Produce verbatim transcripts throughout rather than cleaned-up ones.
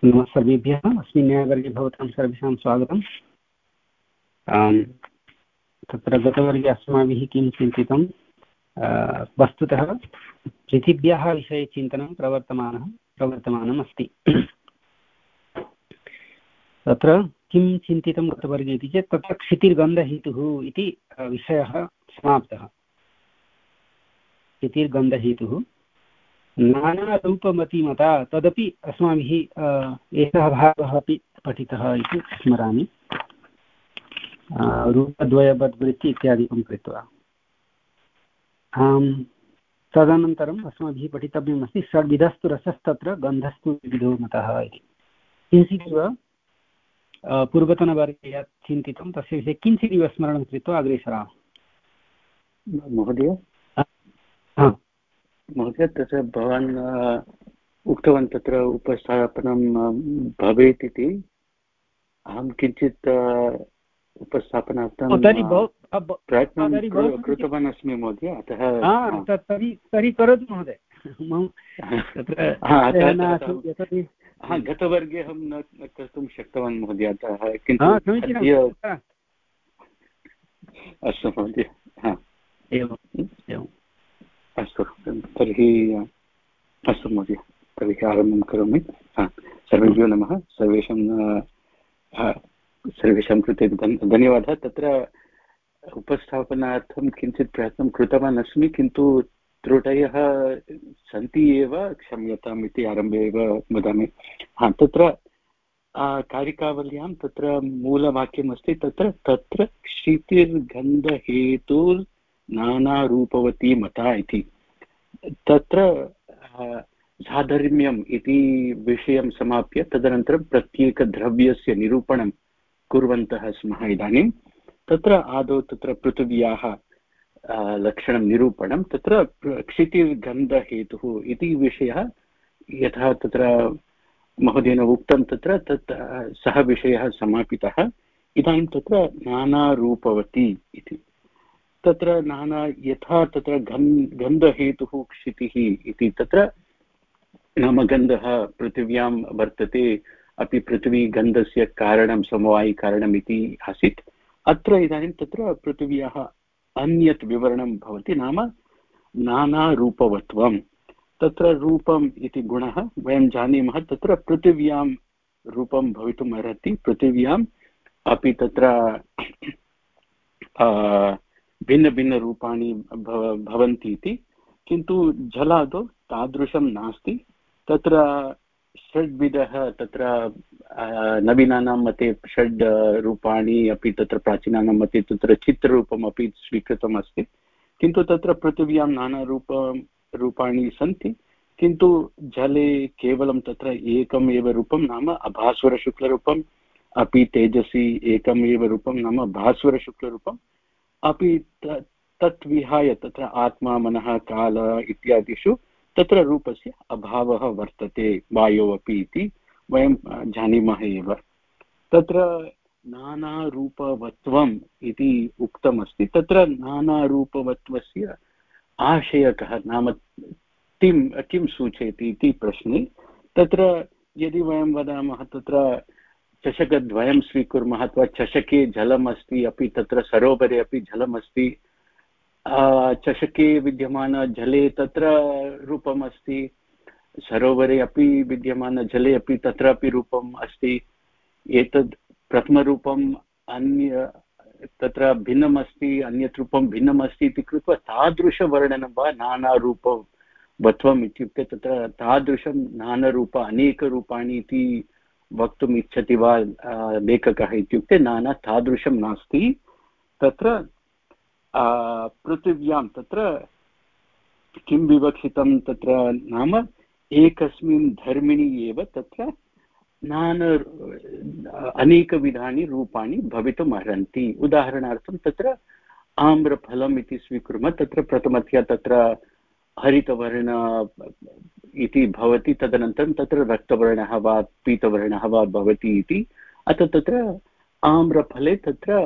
नमः सर्वेभ्यः। अस्मिन् न्यायवर्गे भवतां सर्वेषां स्वागतम्। तत्र गतवर्गे अस्माभिः किं चिन्तितं, वस्तुतः पृथिव्याः विषये चिन्तनं प्रवर्तमानः प्रवर्तमानम् अस्ति। तत्र किं चिन्तितं गतवर्गे इति चेत् तत्र क्षितिर्गन्धहेतुः इति विषयः समाप्तः। क्षितिर्गन्धहेतुः नानारूपमतिमता, तदपि अस्माभिः एकः भागः अपि पठितः इति स्मरामि। रूपद्वयवद्वृत्ति इत्यादिकं कृत्वा तदनन्तरम् अस्माभिः पठितव्यमस्ति षड्विधस्तु रसस्तत्र गन्धस्तु विविधो मतः इति। किञ्चिदिव पूर्वतनवर्गे यत् चिन्तितं तस्य विषये किञ्चिदिव स्मरणं कृत्वा अग्रे सरामः। महोदय महोदय तत्र भवान् उक्तवान् तत्र उपस्थापनं भवेत् इति। अहं किञ्चित् उपस्थापनार्थं प्रयत्नं कृतवान् अस्मि महोदय। अतः तर्हि करोतु महोदय। गतवर्गे अहं न कर्तुं शक्तवान् महोदय, अतः किन्तु अस्तु महोदय। अस्तु तर्हि अस्तु महोदय, तर्हि आरम्भं करोमि। सर्वेभ्यो नमः। सर्वेषां सर्वेषां कृते धन्यवादः। तत्र उपस्थापनार्थं किञ्चित् प्रयत्नं कृतवान् अस्मि, किन्तु त्रुटयः सन्ति एव, क्षम्यताम् इति आरम्भे एव वदामि। हा तत्र कारिकावल्यां तत्र मूलवाक्यमस्ति तत्र तत्र क्षितिर्गन्धहेतुर् नानारूपवती मता इति। तत्र साधर्म्यम् इति विषयं समाप्य तदनन्तरं प्रत्येकद्रव्यस्य निरूपणं कुर्वन्तः स्मः इदानीं। तत्र आदौ तत्र पृथिव्याः लक्षणं निरूपणं, तत्र क्षितिर्गन्धहेतुः इति विषयः यथा तत्र महोदयेन उक्तं तत्र तत् सः विषयः समापितः। इदानीं तत्र नानारूपवती इति, तत्र नाना यथा तत्र गन् गन्धहेतुः क्षितिः इति, तत्र नाम गन्धः पृथिव्यां वर्तते, अपि पृथिवी गन्धस्य कारणं समवायिकारणम् इति आसीत्। अत्र इदानीं तत्र पृथिव्याः अन्यत् विवरणं भवति, नाम नानारूपवत्वं। तत्र रूपम् इति गुणः वयं जानीमः, तत्र पृथिव्यां रूपं भवितुम् अर्हति, पृथिव्याम् अपि तत्र भिन्नभिन्नरूपाणि भवन्ति इति, किन्तु जलादौ तादृशं नास्ति। तत्र षड्विधः तत्र नवीनानां मते षड् रूपाणि अपि, तत्र प्राचीनानां मते तत्र चित्ररूपम् अपि स्वीकृतम् अस्ति, किन्तु तत्र पृथिव्यां नानारूप रूपाणि सन्ति, किन्तु जले केवलं तत्र एकम् एव रूपं, नाम अभास्वरशुक्लरूपम्, अपि तेजसि एकम् एव रूपं, नाम भास्वरशुक्लरूपम्, अपि तत् विहाय तत्र आत्मा मनः काल इत्यादिषु तत्र रूपस्य अभावः वर्तते, वायौ अपि इति वयं जानीमः एव। तत्र नानारूपवत्वम् इति उक्तमस्ति। तत्र नानारूपवत्वस्य आशयकः, नाम किं किं सूचयति इति प्रश्ने, तत्र यदि वयं वदामः तत्र चषकद्वयं स्वीकुर्मः, अथवा चषके जलम् अस्ति, अपि तत्र सरोवरे अपि जलम् अस्ति, चषके विद्यमानजले तत्र रूपम् अस्ति, सरोवरे अपि विद्यमानजले अपि तत्रापि रूपम् अस्ति। एतद् प्रथमरूपम् अन्य तत्र भिन्नम् अस्ति, अन्यत् रूपं भिन्नम् अस्ति इति कृत्वा तादृशवर्णनं वा नानारूपवत्वम् इत्युक्ते तत्र तादृशं नानारूप अनेकरूपाणि इति वक्तुम् इच्छति वा लेखकः इत्युक्ते नाना तादृशं नास्ति। तत्र पृथिव्यां तत्र किं विवक्षितं, तत्र नाम एकस्मिन् धर्मिणि एव तत्र नाना अनेकविधानि रूपाणि भवितुम् अर्हन्ति। उदाहरणार्थं तत्र आम्रफलम् इति स्वीकुर्मः, तत्र प्रथमतया तत्र हरितवर्ण इति भवति, तदनन्तरं तत्र रक्तवर्णः वा पीतवर्णः वा भवति इति। अतः तत्र आम्रफले तत्र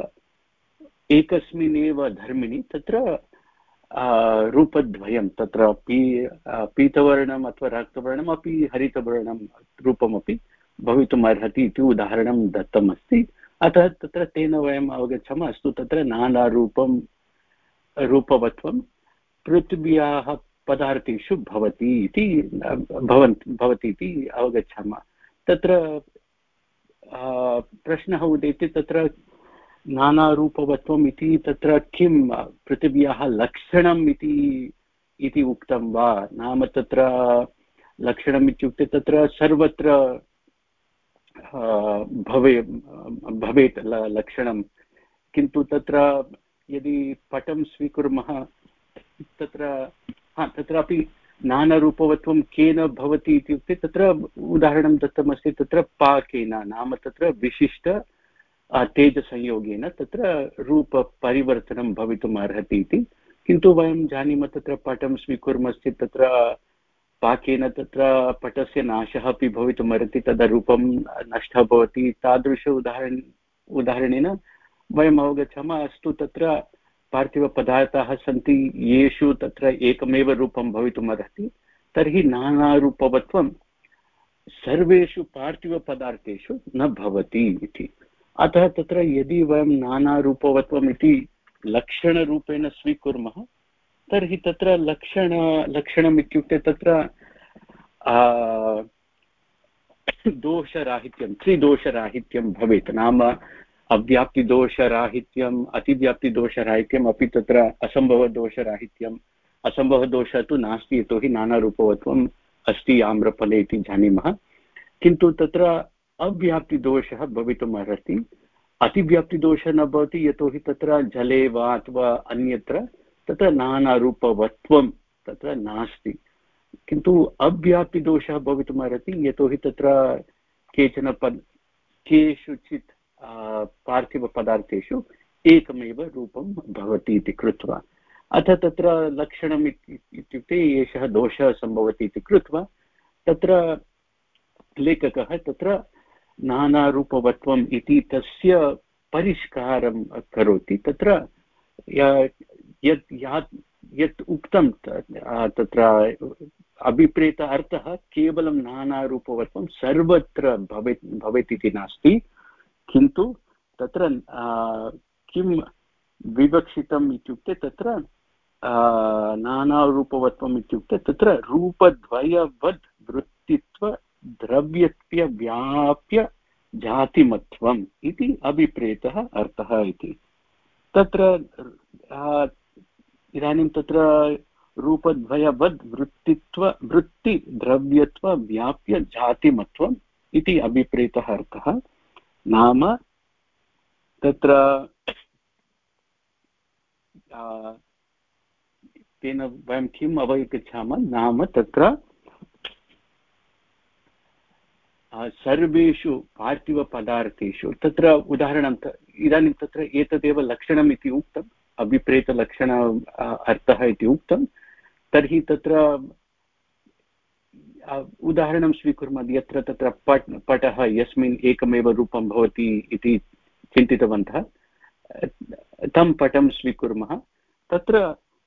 एकस्मिन्नेव धर्मिणि तत्र रूपद्वयं, तत्र पी पीतवर्णम् अथवा रक्तवर्णम् अपि हरितवर्णं रूपमपि भवितुम् अर्हति इति उदाहरणं दत्तमस्ति। अतः तत्र तेन वयम् अवगच्छामः अस्तु तत्र नानारूपं रूपवत्वं पृथिव्याः पदार्थेषु भवति इति भवन्ति भवति इति अवगच्छामः। तत्र प्रश्नः उदेति तत्र नानारूपवत्वम् इति तत्र किं पृथिव्याः लक्षणम् इति इति उक्तं वा? नाम तत्र लक्षणम् इत्युक्ते तत्र सर्वत्र भवे भवेत् लक्षणं, किन्तु तत्र यदि पटं स्वीकुर्मः तत्र हा तत्रापि नानारूपवत्वं केन भवति इत्युक्ते तत्र उदाहरणं दत्तमस्ति तत्र पाकेन, नाम तत्र विशिष्ट तेजसंयोगेन तत्र रूपपरिवर्तनं भवितुम् अर्हति इति। किन्तु वयं जानीमः तत्र पटं स्वीकुर्मश्चेत् तत्र पाकेन तत्र पटस्य नाशः अपि भवितुम् अर्हति, तदा रूपं नष्टः भवति। तादृश उदाहरण उदाहरणेन वयम् अवगच्छामः अस्तु तत्र पार्थिवपदार्थाः सन्ति येषु तत्र एकमेव रूपं भवितुम् अर्हति, तर्हि नानारूपवत्वं सर्वेषु पार्थिवपदार्थेषु न भवति इति। अतः तत्र यदि वयं नानारूपवत्वम् इति लक्षणरूपेण स्वीकुर्मः तर्हि तत्र लक्षण लक्षणम् इत्युक्ते तत्र दोषराहित्यं त्रिदोषराहित्यं भवेत्। नाम अव्याप्तिदोषराहित्यम्, अतिव्याप्तिदोषराहित्यम्, अपि तत्र असम्भवदोषराहित्यम्। असम्भवदोषः तु नास्ति, यतोहि नानारूपवत्वम् अस्ति आम्रफले इति जानीमः, किन्तु तत्र अव्याप्तिदोषः भवितुम् अर्हति। अतिव्याप्तिदोषः न भवति, यतोहि तत्र जले वा अथवा अन्यत्र तत्र नानारूपवत्वं तत्र नास्ति, किन्तु अव्याप्तिदोषः भवितुम् अर्हति, यतोहि तत्र केचन पद केषुचित् पार्थिवपदार्थेषु एकमेव रूपं भवति इति कृत्वा। अथ तत्र लक्षणम् इत्युक्ते एषः दोषः सम्भवति इति कृत्वा तत्र लेखकः तत्र नानारूपवत्वम् इति तस्य परिष्कारं करोति। तत्र यत् यत् उक्तं तत्र अभिप्रेत अर्थः केवलं नानारूपवत्वं सर्वत्र भवेत् भवेत् इति नास्ति, किन्तु तत्र किं विवक्षितम् इत्युक्ते तत्र नानारूपवत्वम् इत्युक्ते तत्र रूपद्वयवद् वृत्तित्व द्रव्यत्व व्याप्य जातिमत्वम् इति अभिप्रेतः अर्थः इति। तत्र इदानीं तत्र रूपद्वयवद् वृत्तित्व वृत्ति द्रव्यत्व व्याप्य जातिमत्वम् इति अभिप्रेतः अर्थः। नाम तत्र तेन वयं किम् अवगच्छामः, नाम तत्र सर्वेषु पार्थिवपदार्थेषु तत्र उदाहरणं इदानीं तत्र एतदेव लक्षणम् इति उक्तम्, अभिप्रेतलक्षण अर्थः इति उक्तं। तर्हि तत्र उदाहरणं स्वीकुर्मः, यत्र तत्र पट् पटः यस्मिन् एकमेव रूपं भवति इति चिन्तितवन्तः, तं पटं स्वीकुर्मः। तत्र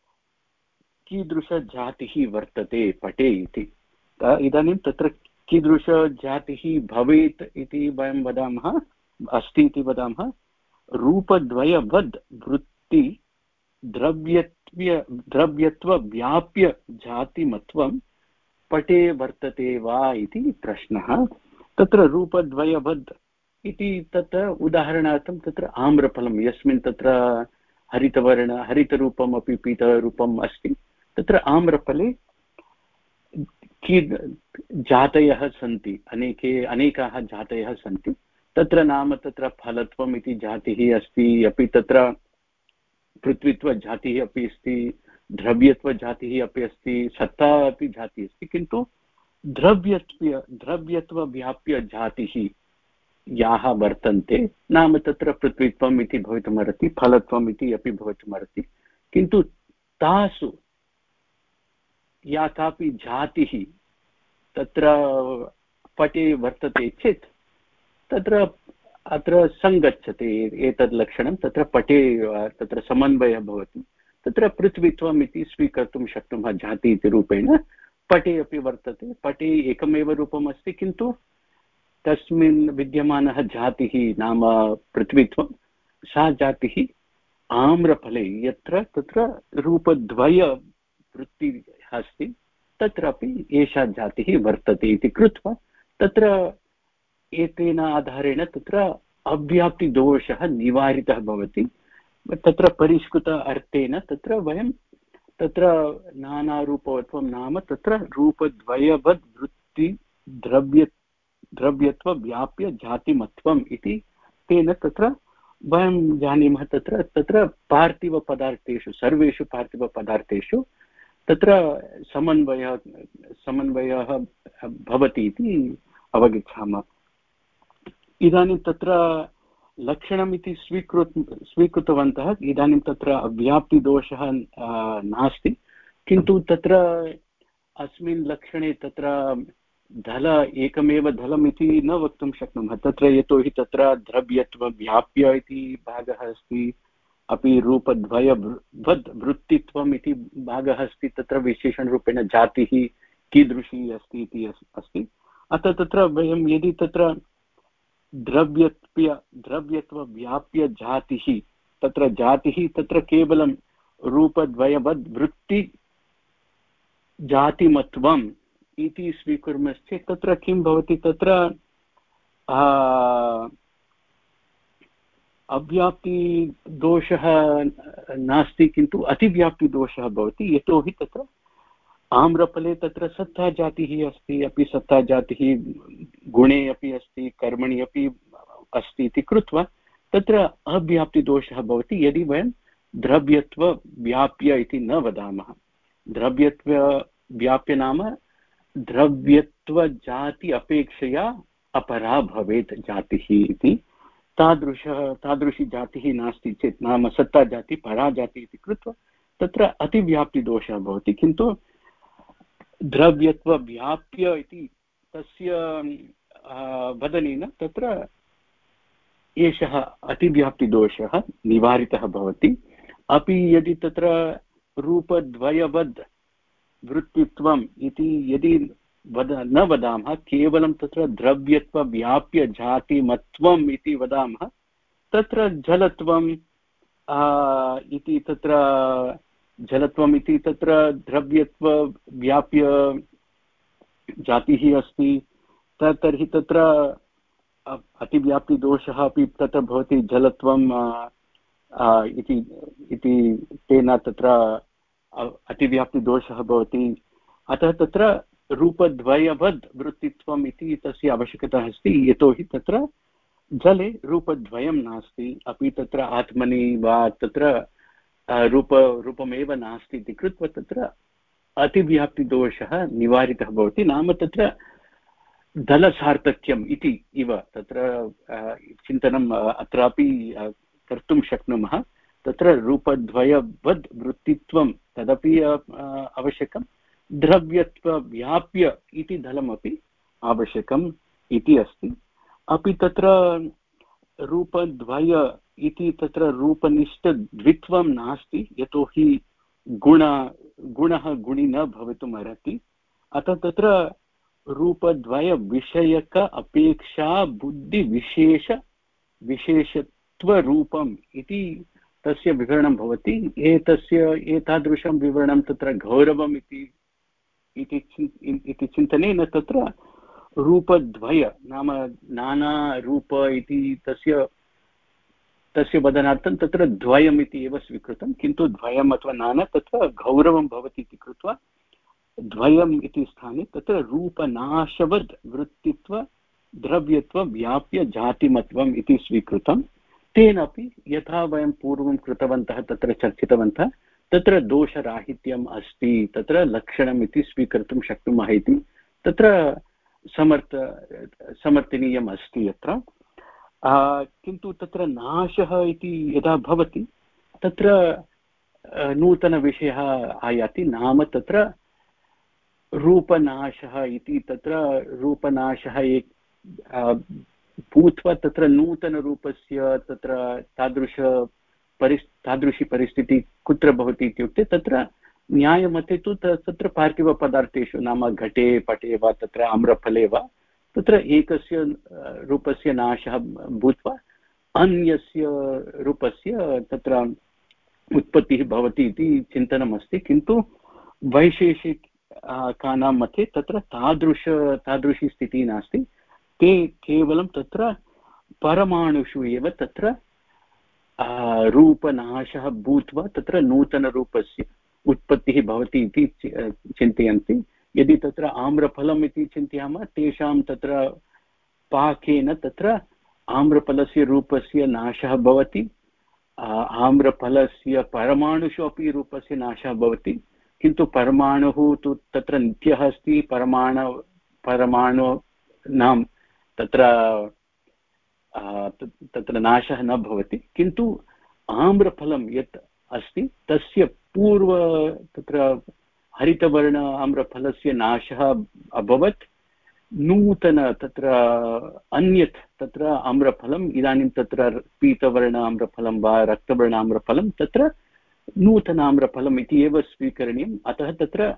कीदृशजातिः वर्तते पटे इति, इदानीं तत्र कीदृशजातिः भवेत् इति वयं वदामः, अस्ति इति वदामः, रूपद्वयवद् वृत्ति द्रव्यत्व द्रव्यत्व व्याप्य जातिमत्वं पटे वर्तते वा इति प्रश्नः। तत्र रूपद्वयवद् इति तत्र उदाहरणार्थं तत्र आम्रफलं यस्मिन् तत्र हरितवर्ण हरितरूपम् अपि पीतरूपम् अस्ति, तत्र आम्रफले की जातयः सन्ति, अनेके अनेकाः जातयः सन्ति। तत्र नाम तत्र फलत्वम् इति जातिः अस्ति, अपि तत्र पृथ्वीत्वजातिः अपि अस्ति, द्रव्यत्वजातिः अपि अस्ति, सत्ता अपि जातिः अस्ति, किन्तु द्रव्यत्व द्रव्यत्वव्याप्य जातिः याः वर्तन्ते, नाम तत्र पृथ्वीत्वम् इति भवितुमर्हति, फलत्वम् इति अपि भवितुमर्हति, किन्तु तासु या कापि जातिः तत्र पटे वर्तते चेत् तत्र अत्र सङ्गच्छते एतद् लक्षणं, तत्र पटे तत्र समन्वयः भवति। तत्र पृथ्वीत्वम् इति स्वीकर्तुं शक्नुमः जाति इति रूपेण। पटे अपि वर्तते, पटे एकमेव रूपम् अस्ति, किन्तु तस्मिन् विद्यमानः जातिः नाम पृथ्वीत्वं, सा जातिः आम्रफले यत्र तत्र रूपद्वयवृत्तिः अस्ति तत्रापि एषा जातिः वर्तते इति कृत्वा तत्र एतेन आधारेण तत्र अव्याप्तिदोषः निवारितः भवति। तत्र परिष्कृत अर्थेन तत्र वयं तत्र नानारूपत्वं नाम तत्र रूपद्वयवद् वृत्ति द्रव्य द्रव्यत्व व्याप्य जातिमत्वम् इति तेन तत्र वयं जानीमः। तत्र तत्र पार्थिवपदार्थेषु सर्वेषु पार्थिवपदार्थेषु तत्र समन्वयः समन्वयः भवति इति अवगच्छामः। इदानीं तत्र लक्षणम् इति स्वीकृत स्वीकृतवन्तः। इदानीं तत्र अव्याप्तिदोषः नास्ति, किन्तु तत्र अस्मिन् लक्षणे तत्र धल एकमेव धलम् इति न वक्तुं शक्नुमः। तत्र यतोहि तत्र द्रव्यत्वव्याप्य इति भागः अस्ति, अपि रूपद्वयवद् वृत्तित्वम् इति भागः अस्ति। तत्र विशेषणरूपेण जातिः कीदृशी अस्ति इति अस्ति। अतः तत्र वयं यदि तत्र द्रव्यत्व द्रव्यत्वव्याप्य जातिः तत्र जातिः तत्र केवलं रूपद्वयवद् वृत्ति जातिमत्वम् इति स्वीकुर्मश्चेत् तत्र किं भवति, तत्र अव्याप्तिदोषः नास्ति किन्तु अतिव्याप्तिदोषः भवति। यतोहि तत्र आम्रफले तत्र सत्ता जातिः अस्ति, अपि सत्ता जातिः गुणे अपि अस्ति, कर्मणि अपि अस्ति इति कृत्वा तत्र अव्याप्तिदोषः भवति यदि वयं द्रव्यत्वव्याप्य इति न वदामः। द्रव्यत्वव्याप्य नाम द्रव्यत्वजाति अपेक्षया अपरा भवेत् जातिः इति। तादृशः तादृशी जातिः नास्ति चेत् नाम सत्ता जाति परा जाति इति कृत्वा तत्र अतिव्याप्तिदोषः भवति। किन्तु द्रव्यत्वव्याप्य इति तस्य वदनेन तत्र एषः अतिव्याप्तिदोषः निवारितः भवति। अपि यदि तत्र रूपद्वयवद् वृत्तित्वम् इति यदि वद न वदामः, केवलं तत्र द्रव्यत्वव्याप्य जातिमत्वम् इति वदामः, तत्र जलत्वम् इति तत्र जलत्वम् इति तत्र द्रव्यत्वव्याप्य जातिः अस्ति। तर्हि तत्र अतिव्याप्तिदोषः अपि तत्र भवति जलत्वम् इति इति तेन तत्र अतिव्याप्तिदोषः भवति। अतः तत्र रूपद्वयवद् वृत्तित्वम् इति तस्य आवश्यकता अस्ति। यतोहि तत्र जले रूपद्वयं नास्ति, अपि तत्र आत्मनि वा तत्र रूप रूपमेव नास्ति इति कृत्वा तत्र अतिव्याप्तिदोषः निवारितः भवति। नाम तत्र दलसार्थक्यम् इति इव तत्र चिन्तनम् अत्रापि कर्तुं शक्नुमः। तत्र रूपद्वयवद् वृत्तित्वं तदपि आवश्यकं, द्रव्यत्वव्याप्य इति दलमपि आवश्यकम् इति अस्ति। अपि तत्र रूपद्वय इति तत्र रूपनिष्ठद्वित्वं नास्ति, यतोहि गुण गुणः गुणि न भवितुम् अर्हति। अतः तत्र रूपद्वयविषयक अपेक्षा बुद्धिविशेष विशेषत्वरूपम् इति तस्य विवरणं भवति। एतस्य एतादृशं विवरणं तत्र गौरवम् इति इति चिन्तनेन तत्र रूपद्वय नाम नानारूप इति तस्य तस्य वदनार्थं तत्र द्वयम् इति एव स्वीकृतं, किन्तु द्वयम् अथवा नाना तत्र गौरवं भवति इति कृत्वा द्वयम् इति स्थाने तत्र रूपनाशवद् वृत्तित्व द्रव्यत्व व्याप्य जातिमत्वम् इति स्वीकृतं। तेनापि यथा वयं पूर्वं कृतवन्तः तत्र चर्चितवन्तः तत्र दोषराहित्यम् अस्ति, तत्र लक्षणम् इति स्वीकर्तुं शक्नुमः इति तत्र समर्थ समर्थनीयम् अस्ति यत्र। किन्तु तत्र नाशः इति यदा भवति तत्र नूतनविषयः आयाति, नाम तत्र रूपनाशः इति। तत्र रूपनाशः एक भूत्वा तत्र नूतनरूपस्य तत्र तादृश परिस् तादृशी परिस्थितिः कुत्र भवति इत्युक्ते तत्र न्यायमते तु तत्र पार्थिवपदार्थेषु नाम घटे पटे वा तत्र आम्रफले वा तत्र एकस्य रूपस्य नाशः भूत्वा अन्यस्य रूपस्य तत्र उत्पत्तिः भवति इति चिन्तनमस्ति। किन्तु वैशेषिकानां मध्ये तत्र तादृश तादृशी स्थितिः नास्ति। ते केवलं तत्र परमाणुषु एव तत्र रूपनाशः भूत्वा तत्र नूतनरूपस्य उत्पत्तिः भवति इति चिन्तयन्ति। यदि तत्र आम्रफलम् इति चिन्तयामः, तेषां तत्र पाकेन तत्र आम्रफलस्य रूपस्य नाशः भवति, आम्रफलस्य परमाणुषु अपि रूपस्य नाशः भवति। किन्तु परमाणुः तु तत्र नित्यः अस्ति, परमाणु परमाणूनां तत्र तत्र नाशः न भवति। किन्तु आम्रफलं यत् अस्ति तस्य पूर्व तत्र हरितवर्ण आम्रफलस्य नाशः अभवत्, नूतन तत्र अन्यत् तत्र आम्रफलम् इदानीं तत्र पीतवर्ण आम्रफलं वा रक्तवर्ण आम्रफलं तत्र नूतन आम्रफलम् इति एव स्वीकरणीयम्। अतः तत्र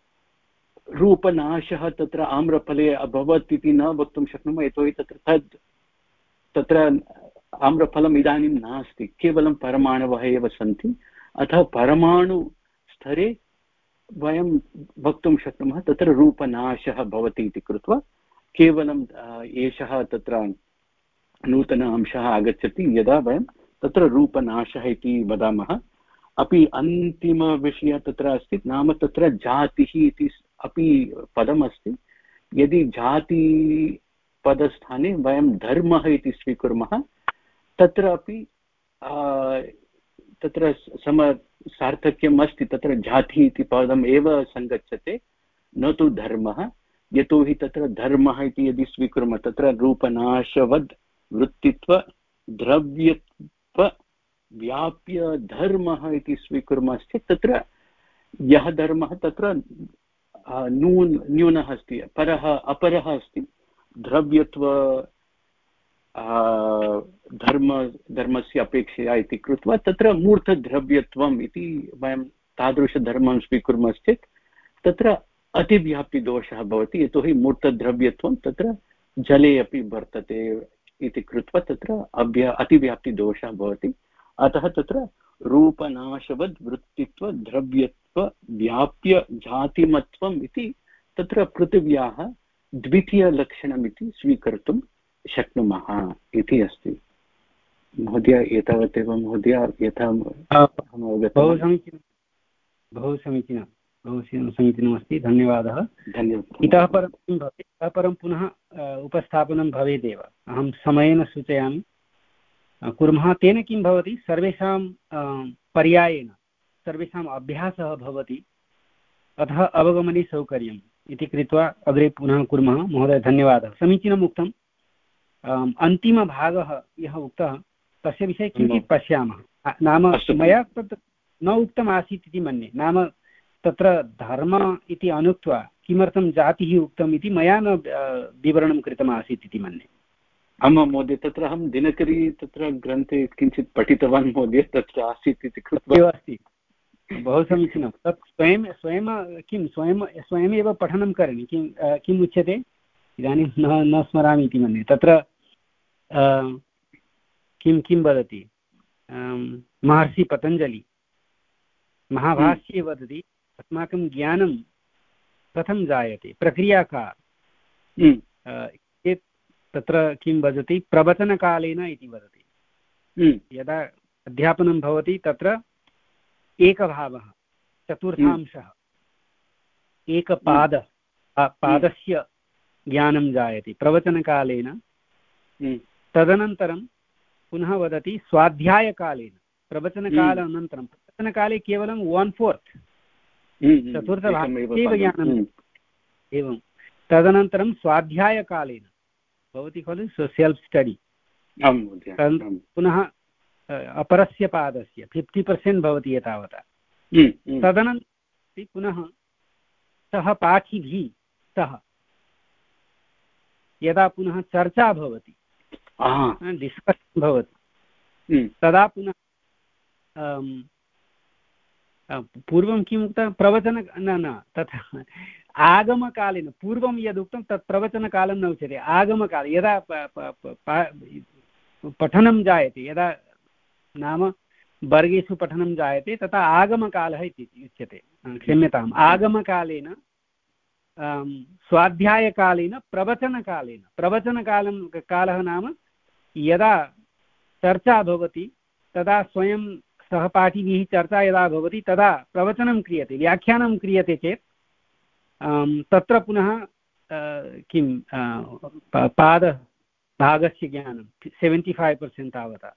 रूपनाशः तत्र आम्रफले अभवत् इति न वक्तुं शक्नुमः, यतोहि तत्र तद् तत्र आम्रफलम् इदानीं नास्ति, केवलं परमाणवः एव सन्ति। अतः परमाणुस्तरे वयं वक्तुं शक्नुमः तत्र रूपनाशः भवति इति कृत्वा केवलं एषः तत्र नूतन अंशः आगच्छति यदा वयं तत्र रूपनाशः इति वदामः। अपि अन्तिमविषयः तत्र अस्ति, नाम तत्र जातिः इति अपि पदमस्ति। यदि जाति पदस्थाने वयं धर्मः इति स्वीकुर्मः, तत्र अपि तत्र सम सार्थक्यम् अस्ति। तत्र जातिः इति पदम् एव सङ्गच्छते, न तु धर्मः। यतोहि तत्र धर्मः इति यदि स्वीकुर्मः, तत्र रूपनाशवद् वृत्तित्व द्रव्यत्व व्याप्य धर्मः इति स्वीकुर्मश्चेत् तत्र यः धर्मः तत्र न्यून न्यूनः अस्ति, परः अपरः अस्ति। द्रव्यत्व धर्म धर्मस्य अपेक्षया इति कृत्वा तत्र मूर्तद्रव्यत्वम् इति वयं तादृशधर्मं स्वीकुर्मश्चेत् तत्र अतिव्याप्तिदोषः भवति। यतोहि मूर्तद्रव्यत्वं तत्र जले अपि वर्तते इति कृत्वा तत्र अव्या अतिव्याप्तिदोषः भवति। अतः तत्र रूपनाशवद् वृत्तित्व द्रव्यत्व व्याप्य जातिमत्वम् इति तत्र पृथिव्याः द्वितीयलक्षणमिति स्वीकर्तुं शक्नुमः इति अस्ति। महोदय एतावदेव महोदय, यथा बहु समीचीनं बहु समीचीनं बहु समीचीनमस्ति। धन्यवादः। धन्यवादः। इतः परं किं भवेत्, इतः परं पुनः उपस्थापनं भवेदेव। अहं समयेन सूचयामि, कुर्मः। तेन किं भवति, सर्वेषां पर्यायेण सर्वेषाम् अभ्यासः भवति, अतः अवगमने सौकर्यम् इति कृत्वा अग्रे पुनः कुर्मः। महोदय धन्यवादः, समीचीनम् उक्तम्। अन्तिमभागः यः उक्तः तस्य विषये किञ्चित् पश्यामः। नाम मया तत् न उक्तम् आसीत् इति मन्ये। नाम तत्र धर्म इति अनुक्त्वा किमर्थं जातिः उक्तम् इति मया न विवरणं कृतम् आसीत् इति मन्ये। आमां महोदय, तत्र अहं दिनकरी तत्र ग्रन्थे किञ्चित् पठितवान् महोदय, तत्र आसीत् इति कृत्वा अस्ति। बहु समीचीनं। तत् स्वयं स्वयं किं स्वयं स्वयमेव पठनं करणीयं। किं किम् उच्यते इदानीं न न स्मरामि इति मन्ये। तत्र किं किं वदति, महर्षि पतञ्जलि महाभाष्ये वदति, अस्माकं ज्ञानं कथं जायते, प्रक्रिया का। तत्र किं वदति, प्रवचनकालेन इति वदति। यदा अध्यापनं भवति तत्र एकभावः, चतुर्थांशः, एकपाद पादस्य ज्ञानं जायते प्रवचनकालेन। तदनन्तरं पुनः वदति स्वाध्यायकालेन, प्रवचनकाल अनन्तरं प्रवचनकाले केवलं वन् फोर्त् चतुर्थभागस्य ज्ञानम् एवं। तदनन्तरं स्वाध्यायकालेन भवति खलु सेल्फ् स्टडि, पुनः अपरस्य पादस्य फिफ्टि पर्सेण्ट् भवति एतावता। तदनन्तरं पुनः सः पाठिभिः सह यदा पुनः चर्चा भवति, डिस्कशन् भवति, तदा पुनः पूर्वं किम् उक्तं, प्रवचन न न तथा आगमकालेन पूर्वं यदुक्तं तत् प्रवचनकालं न उच्यते। आगमकाले यदा पठनं जायते, यदा नाम वर्गेषु पठनं जायते तथा आगमकालः इति उच्यते। क्षम्यताम्, आगमकालेन स्वाध्यायकालेन प्रवचनकालेन, प्रवचनकालं कालः नाम यदा चर्चा भवति तदा स्वयं सहपाठिभिः चर्चा यदा भवति तदा प्रवचनं क्रियते, व्याख्यानं क्रियते चेत् तत्र पुनः किं पादभागस्य ज्ञानं सेवेण्टि फैव् पर्सेण्ट् तावता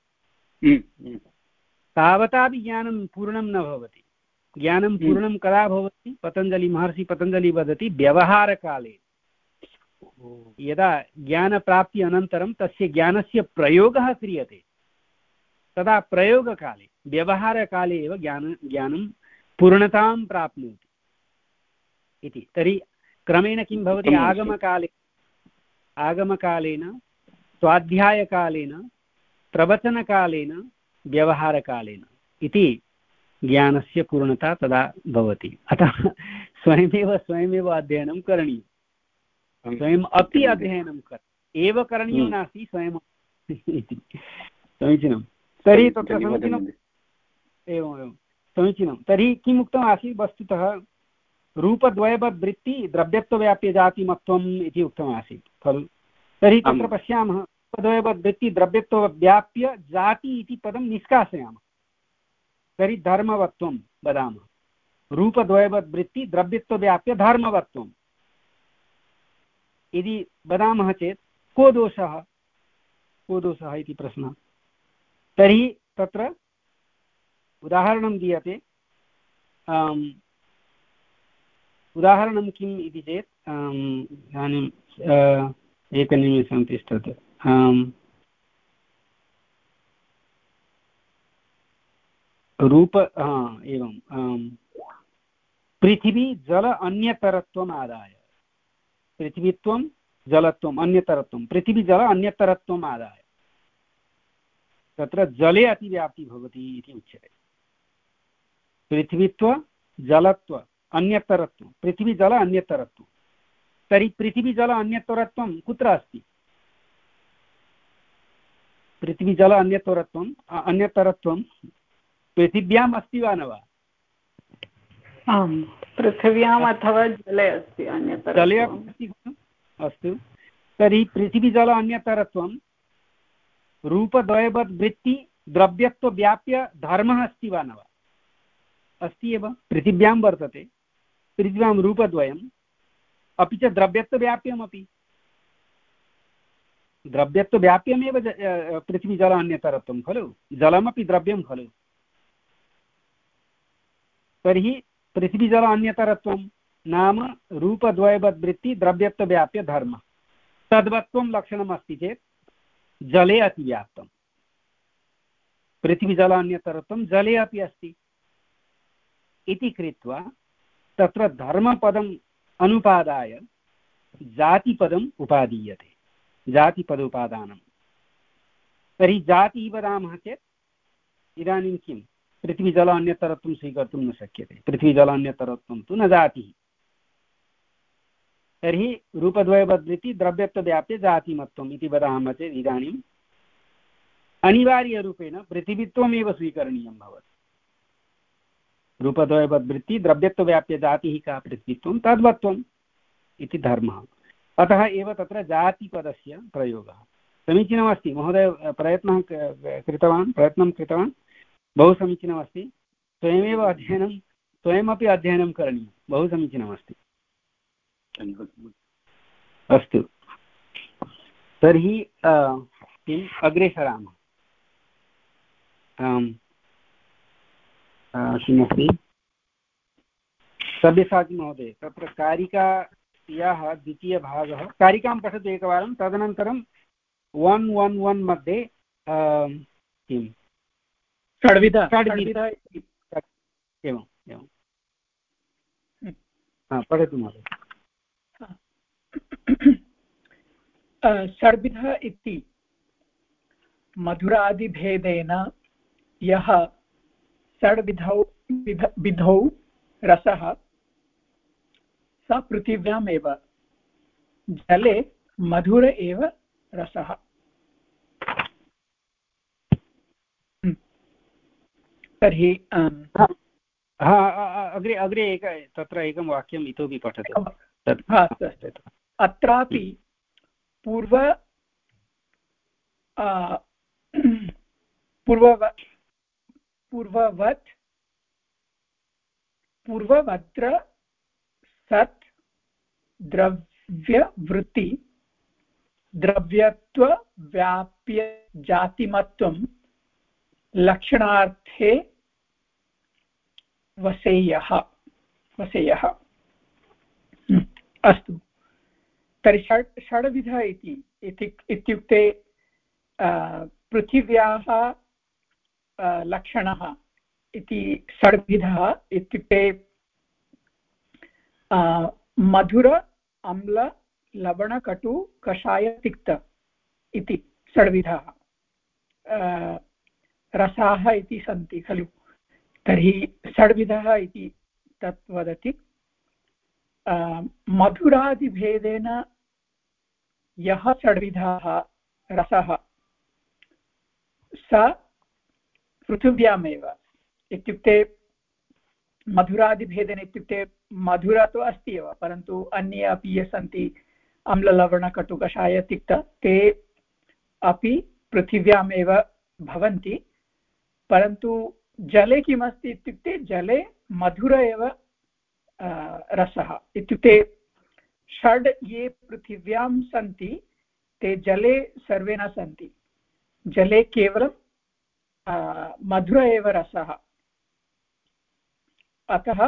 तावतापि ज्ञानं पूर्णं न भवति। ज्ञानं पूर्णं कदा भवति? पतञ्जलि महर्षि पतञ्जलि वदति व्यवहारकाले, यदा ज्ञानप्राप्ति अनन्तरं तस्य ज्ञानस्य प्रयोगः क्रियते तदा प्रयोगकाले व्यवहारकाले एव ज्ञान ज्ञानं पूर्णतां प्राप्नोति इति। तर्हि क्रमेण किं भवति? आगमकाले आगमकालेन स्वाध्यायकालेन प्रवचनकालेन व्यवहारकालेन इति ज्ञानस्य पूर्णता तदा भवति। अतः स्वयमेव स्वयमेव अध्ययनं करणीयं, स्वयम् अपि अध्ययनं कर एव करणीयं नास्ति, स्वयम् इति। समीचीनं। तर्हि तत्र समीचीनम्, एवम् एवं समीचीनं। तर्हि किम् उक्तम् आसीत्? वस्तुतः रूपद्वयवद्वृत्ति द्रव्यत्वव्याप्यजातिमत्वम् इति उक्तमासीत् खलु। तर्हि तत्र पश्यामः, रूपद्वयवद्वृत्ति द्रव्यत्वव्याप्य जाति इति पदं निष्कासयामः, तर्हि धर्मवत्वं वदामः। रूपद्वयवद्वृत्ति द्रव्यत्वव्याप्य धर्मवत्वम् यदि वदामः चेत् को दोषः, को दोषः इति प्रश्नः। तर्हि तत्र उदाहरणं दीयते। उदाहरणं किम् इति चेत् इदानीं एकनिमेषं तिष्ठतु। रूप एवं पृथिवी जल अन्यतरत्वम् आदाय, पृथिवीत्वं जलत्वम् अन्यतरत्वं, पृथिवी जल अन्यतरत्वम् आदाय तत्र जले अतिव्याप्ति भवति इति उच्यते। पृथिवीत्व जलत्व अन्यतरत्वं, पृथिवी जल अन्यतरत्वं। तर्हि पृथिवी जल अन्यतरत्वं कुत्र अस्ति? पृथिवी जल अन्यतरत्वम् अन्यतरत्वं पृथिव्याम् अस्ति वा न वा? आम्, पृथिव्याम् अथवा जले अस्ति, अन्यतरत्वं जले अस्ति। अस्तु, तर्हि पृथिवी जल अन्यतरत्वं रूपद्वयवद्वृत्ति द्रव्यत्वव्याप्य धर्मः अस्ति वा न वा? अस्ति एव, पृथिव्यां वर्तते, पृथिव्यां रूपद्वयम् अपि च द्रव्यत्वव्याप्यमपि। द्रव्यत्वव्याप्यमेव पृथिवी जल अन्यतरत्वं खलु, जलमपि द्रव्यं खलु। तर्हि पृथिवी जल अन्यतरत्वं नाम रूपद्वयवद्वृत्ति द्रव्यत्वव्याप्य धर्म, तद्वत्वं लक्षणम् अस्ति चेत् जले अतिव्याप्तं। पृथिवी जल अन्यतरत्वं जले अपि अस्ति इति कृत्वा तत्र धर्मपदम् अनुपादाय जातिपदम् उपादीयते, जातिपदोपादानं। तर्हि जाति वदामः चेत् इदानीं किं? पृथ्वी जल अन्यतरत्वं स्वीकर्तुं न शक्यते, पृथ्वी जल अन्यतरत्वं तु न जातिः। तर्हि रूपद्वयवद्वृत्ति द्रव्यत्वव्याप्य जातिमत्वम् इति वदामः चेत् इदानीम् अनिवार्यरूपेण पृथिवीत्वमेव स्वीकरणीयं भवति। रूपद्वयवद्वृत्ति द्रव्यत्वव्याप्य जातिः का? पृथ्वीत्वं, तद्वत्वम् इति धर्मः। अतः एव तत्र जातिपदस्य प्रयोगः। समीचीनमस्ति महोदय, प्रयत्नः कृतवान् प्रयत्नं कृतवान् बहु समीचीनमस्ति। स्वयमेव अध्ययनं स्वयमपि अध्ययनं करणीयं, बहु समीचीनमस्ति। अस्तु, तर्हि किम् अग्रे सरामः। किमस्ति सब्यसाची महोदय, तत्र कारिकायाः द्वितीयभागः, कारिकां पठतु एकवारं, तदनन्तरं वन् वन् वन् मध्ये किं षड्विध एवम् एवं पठतु महोदय। षड्विधः इति मधुरादिभेदेन यः षड्विधौ विधौ रसः स पृथिव्यामेव जले मधुर एव रसः। तर्हि अग्रे अग्रे एक तत्र एकं वाक्यम् इतोपि पठतु। अस्तु अस्तु। अत्रापि पूर्व पूर्ववत् पूर्ववत् पूर्ववत्र सत् द्रव्यवृत्ति द्रव्यत्व व्याप्य जातिमत्वं लक्षणार्थे वसेयः वसेयः। अस्तु, तर्हि षड् षड्विधः इति इत्युक्ते पृथिव्याः लक्षणः इति षड्विधः इत्युक्ते मधुर अम्ल लवण कटु कषाय तिक्त इति षड्विधः रसाः इति सन्ति खलु। तर्हि षड्विधः इति तत् वदति। मधुरादिभेदेन यः षड्विधः रसः स पृथिव्यामेव इत्युक्ते मधुरादिभेदेन इत्युक्ते मधुर तु अस्ति एव, परन्तु अन्ये अपि ये सन्ति अम्ललवणकटुकषाय तिक्त ते अपि पृथिव्यामेव भवन्ति। परन्तु जले किमस्ति इत्युक्ते जले मधुर एव रसः इत्युक्ते षड् ये पृथिव्यां सन्ति ते जले सर्वे न सन्ति। जले केवलं मधुर एव रसः। अतः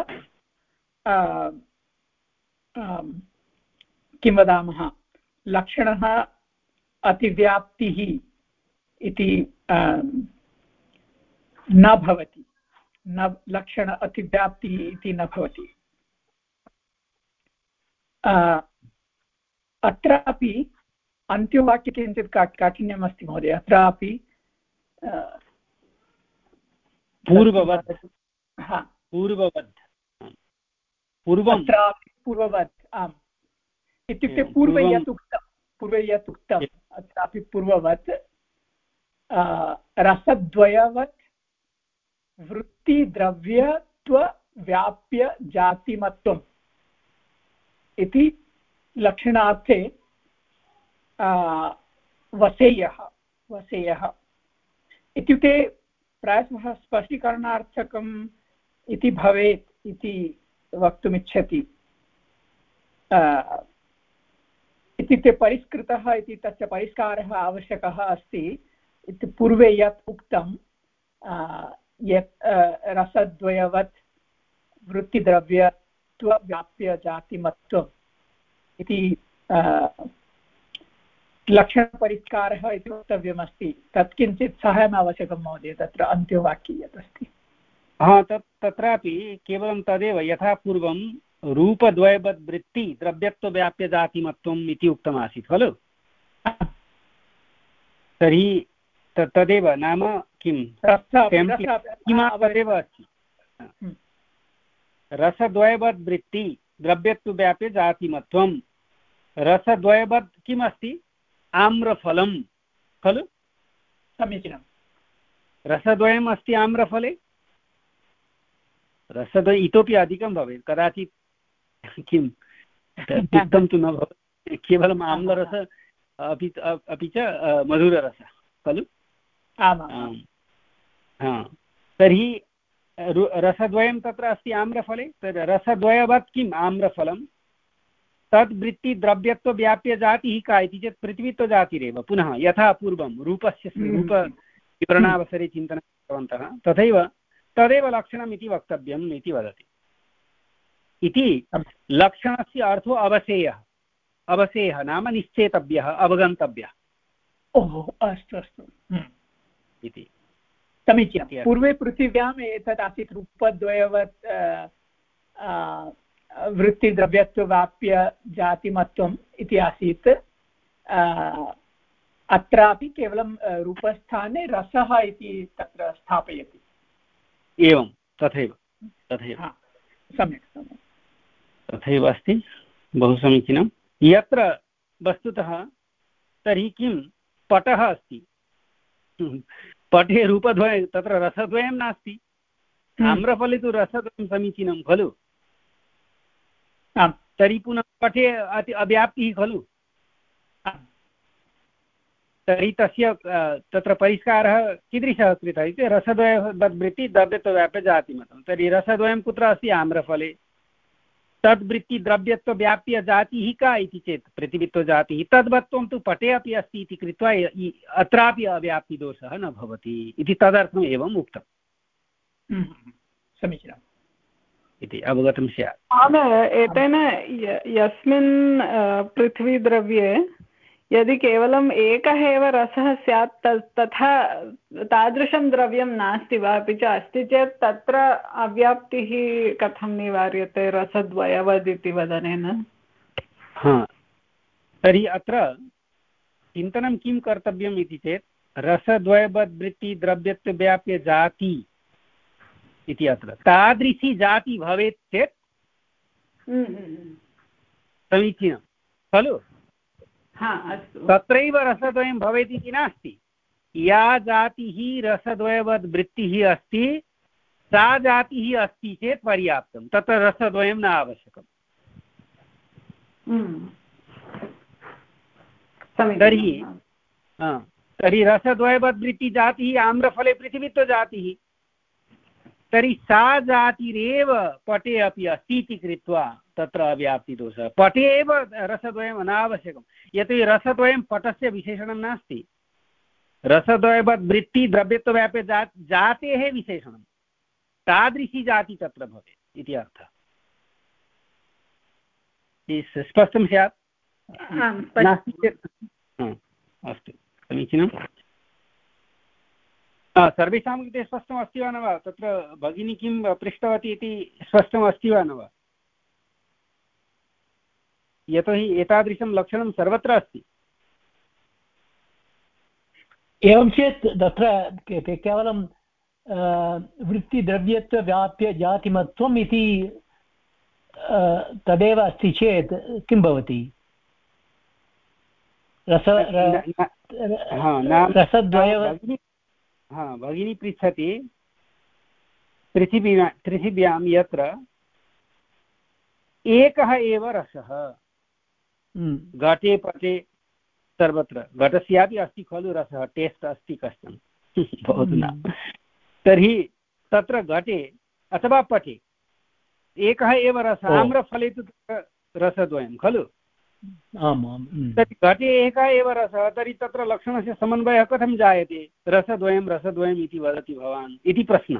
किं वदामः, लक्षणः अतिव्याप्तिः इति न भवति, न लक्षण अतिव्याप्तिः इति न भवति। अत्रापि अन्त्यवाक्ये किञ्चित् काठिन्यम् अस्ति महोदय। अत्रापि पूर्ववत् पूर्ववत् पूर्वं पूर्ववत् आम् इत्युक्ते पूर्वे यत् उक्तं पूर्वे यत् उक्तम् अत्रापि पूर्ववत् रसद्वयवत् वृत्तिद्रव्यत्वव्याप्य जातिमत्वम् इति लक्षणार्थे वसेयः वसेयः इत्युक्ते प्रायशः स्पष्टीकरणार्थकम् इति भवेत् इति वक्तुमिच्छति। इत्युक्ते परिष्कृतः इति तस्य परिष्कारः आवश्यकः अस्ति। इति पूर्वे यत् उक्तं यत् रसद्वयवत् वृत्तिद्रव्यत्वव्याप्य जातिमत्वम् इति लक्षणपरिष्कारः इति वक्तव्यमस्ति। तत् किञ्चित् सहायम् आवश्यकं महोदय तत्र अन्त्यवाक्ये यत् अस्ति। हा तत् तत्रापि केवलं तदेव यथा पूर्वं रूपद्वयवद्वृत्ति द्रव्यत्वव्याप्य जातिमत्वम् इति उक्तमासीत् खलु। तर्हि तदेव नाम किं तदेव अस्ति। रसद्वयवद्वृत्ति द्रव्यत्वव्याप्य जातिमत्वं रसद्वयवद् किम् अस्ति, आम्रफलं खलु। समीचीनं। रसद्वयम् अस्ति आम्रफले। रसद्वय इतोपि अधिकं भवेत् कदाचित्, किं तिक्तं तु न भवति, केवलम् आम्लरस अपि अपि च मधुररसः खलु। आम्। तर्हि रसद्वयं तत्र अस्ति आम्रफले। तद् रसद्वयवत् किम् आम्रफलं तद्वृत्ति द्रव्यत्वव्याप्य जातिः का इति चेत् पृथ्वीत्वजातिरेव। पुनः यथा पूर्वं रूपस्य रूपविवरणावसरे चिन्तनं कृतवन्तः तथैव तदेव लक्षणम् इति वक्तव्यम् इति वदति। इति लक्षणस्य अर्थो अवसेयः। अवसेयः नाम निश्चेतव्यः, अवगन्तव्यः। ओहो, अस्तु अस्तु इति समीचीनं। पूर्वे पृथिव्याम् एतत् आसीत् रूपद्वयवत् वृत्तिद्रव्यत्वव्याप्य जातिमत्वम् इति आसीत्। अत्रापि केवलं रूपस्थाने रसः इति तत्र स्थापयति। एवं तथैव तथैव सम्यक् सम्यक्। तथैव अस्ति, बहु समीचीनं। यत्र वस्तुतः तर्हि किं पटः अस्ति, पटे रूपद्वयं, तत्र रसद्वयं नास्ति। आम्रफले तु रसद्वयं समीचीनं खलु, तर्हि पुनः पटे अति अव्याप्तिः खलु। तर्हि तस्य तत्र परिष्कारः कीदृशः कृतः इति रसद्वयवद्वृत्ति द्रव्यत्वव्याप्यजातिमतं। तर्हि रसद्वयं कुत्र अस्ति? आम्रफले। तद्वृत्ति द्रव्यत्वव्याप्य जातिः का इति चेत् पृथिवीत्वजातिः। तद्वत्त्वं तु पटे अपि अस्ति इति कृत्वा अत्रापि अव्याप्तिदोषः न भवति इति तदर्थम् एवम् उक्तम्। समीचीनम् इति अवगतं स्यात्। एतेन यस्मिन् पृथ्वीद्रव्ये यदि केवलम् एकः एव रसः स्यात् तथा तादृशं द्रव्यं नास्ति वा, अपि च अस्ति चेत् तत्र अव्याप्तिः कथं निवार्यते रसद्वयवद् इति वदनेन? हा, तर्हि अत्र चिन्तनं किं कर्तव्यम् इति चेत् रसद्वयवद्वृत्ति द्रव्यत्वव्याप्य जाति इति अत्र तादृशी जाति भवेत् चेत् समीचीनं खलु। तत्रैव रसद्वयं भवेत् इति नास्ति। या जातिः रसद्वयवद् वृत्तिः अस्ति सा जातिः अस्ति चेत् पर्याप्तं, तत्र रसद्वयं न आवश्यकम्। तर्हि तर्हि रसद्वयवद् वृत्तिजातिः आम्रफले पृथिवीत्वजातिः, तर्हि सा जातिरेव पटे अपि अस्ति इति कृत्वा तत्र अव्याप्तिदोषः। पटे एव रसद्वयम् अनावश्यकं, यतोहि रसद्वयं पटस्य विशेषणं नास्ति। रसद्वयवद् वृत्ति द्रव्यत्वव्याप्य जा जातेः विशेषणं, तादृशी जाति तत्र भवेत् इति अर्थः। स्पष्टं स्यात्? नास्ति चेत् अस्तु, समीचीनं। सर्वेषां कृते स्पष्टम् अस्ति वा न वा? तत्र भगिनी किं पृष्टवती इति स्पष्टम् अस्ति वा न वा? यतोहि एतादृशं लक्षणं सर्वत्र अस्ति। एवं चेत् तत्र केवलं वृत्तिद्रव्यत्वव्याप्य जातिमत्वम् इति तदेव अस्ति चेत् किं भवति? रस रसद्वय हा, भगिनी पृच्छति पृथिव्यां पृथिव्यां यत्र एकः एव रसः, घटे पटे सर्वत्र, घटस्यापि अस्ति खलु रसः, टेस्ट् अस्ति कश्चन भवतु न, तर्हि तत्र घटे अथवा पटे एकः एव रसः। आम्रफले तु रसद्वयं खलु। तर्हि घटे एकः एव रसः, तर्हि तत्र लक्षणस्य समन्वयः कथं जायते? रसद्वयं रसद्वयम् इति वदति भवान् इति प्रश्नः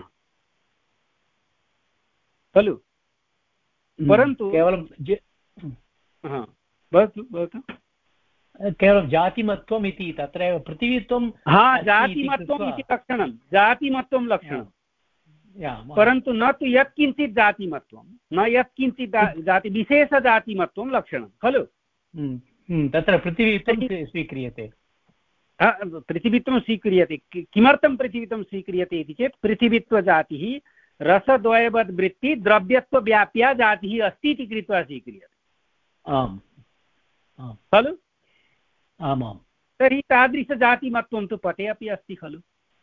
खलु। परन्तु केवलं भवतु भवतु केवलं जातिमत्वम् इति तत्रैव पृथिवीत्वं, हा जातिमत्वम् इति लक्षणं, जातिमत्वं लक्षणं, परन्तु न तु यत्किञ्चित् जातिमत्वं, न यत्किञ्चित् जातिविशेषजातिमत्वं लक्षणं खलु। तत्र पृथिवीत्वं स्वीक्रियते, पृथिवीत्वं स्वीक्रियते। किमर्थं पृथिवीत्वं स्वीक्रियते इति चेत् पृथिवीत्वजातिः रसद्वयवद् वृत्ति द्रव्यत्वव्याप्या जातिः अस्ति इति कृत्वा स्वीक्रियते। आम् खलु। आमां। तर्हि तादृशजातिमत्वं तु पटे अपि अस्ति खलु।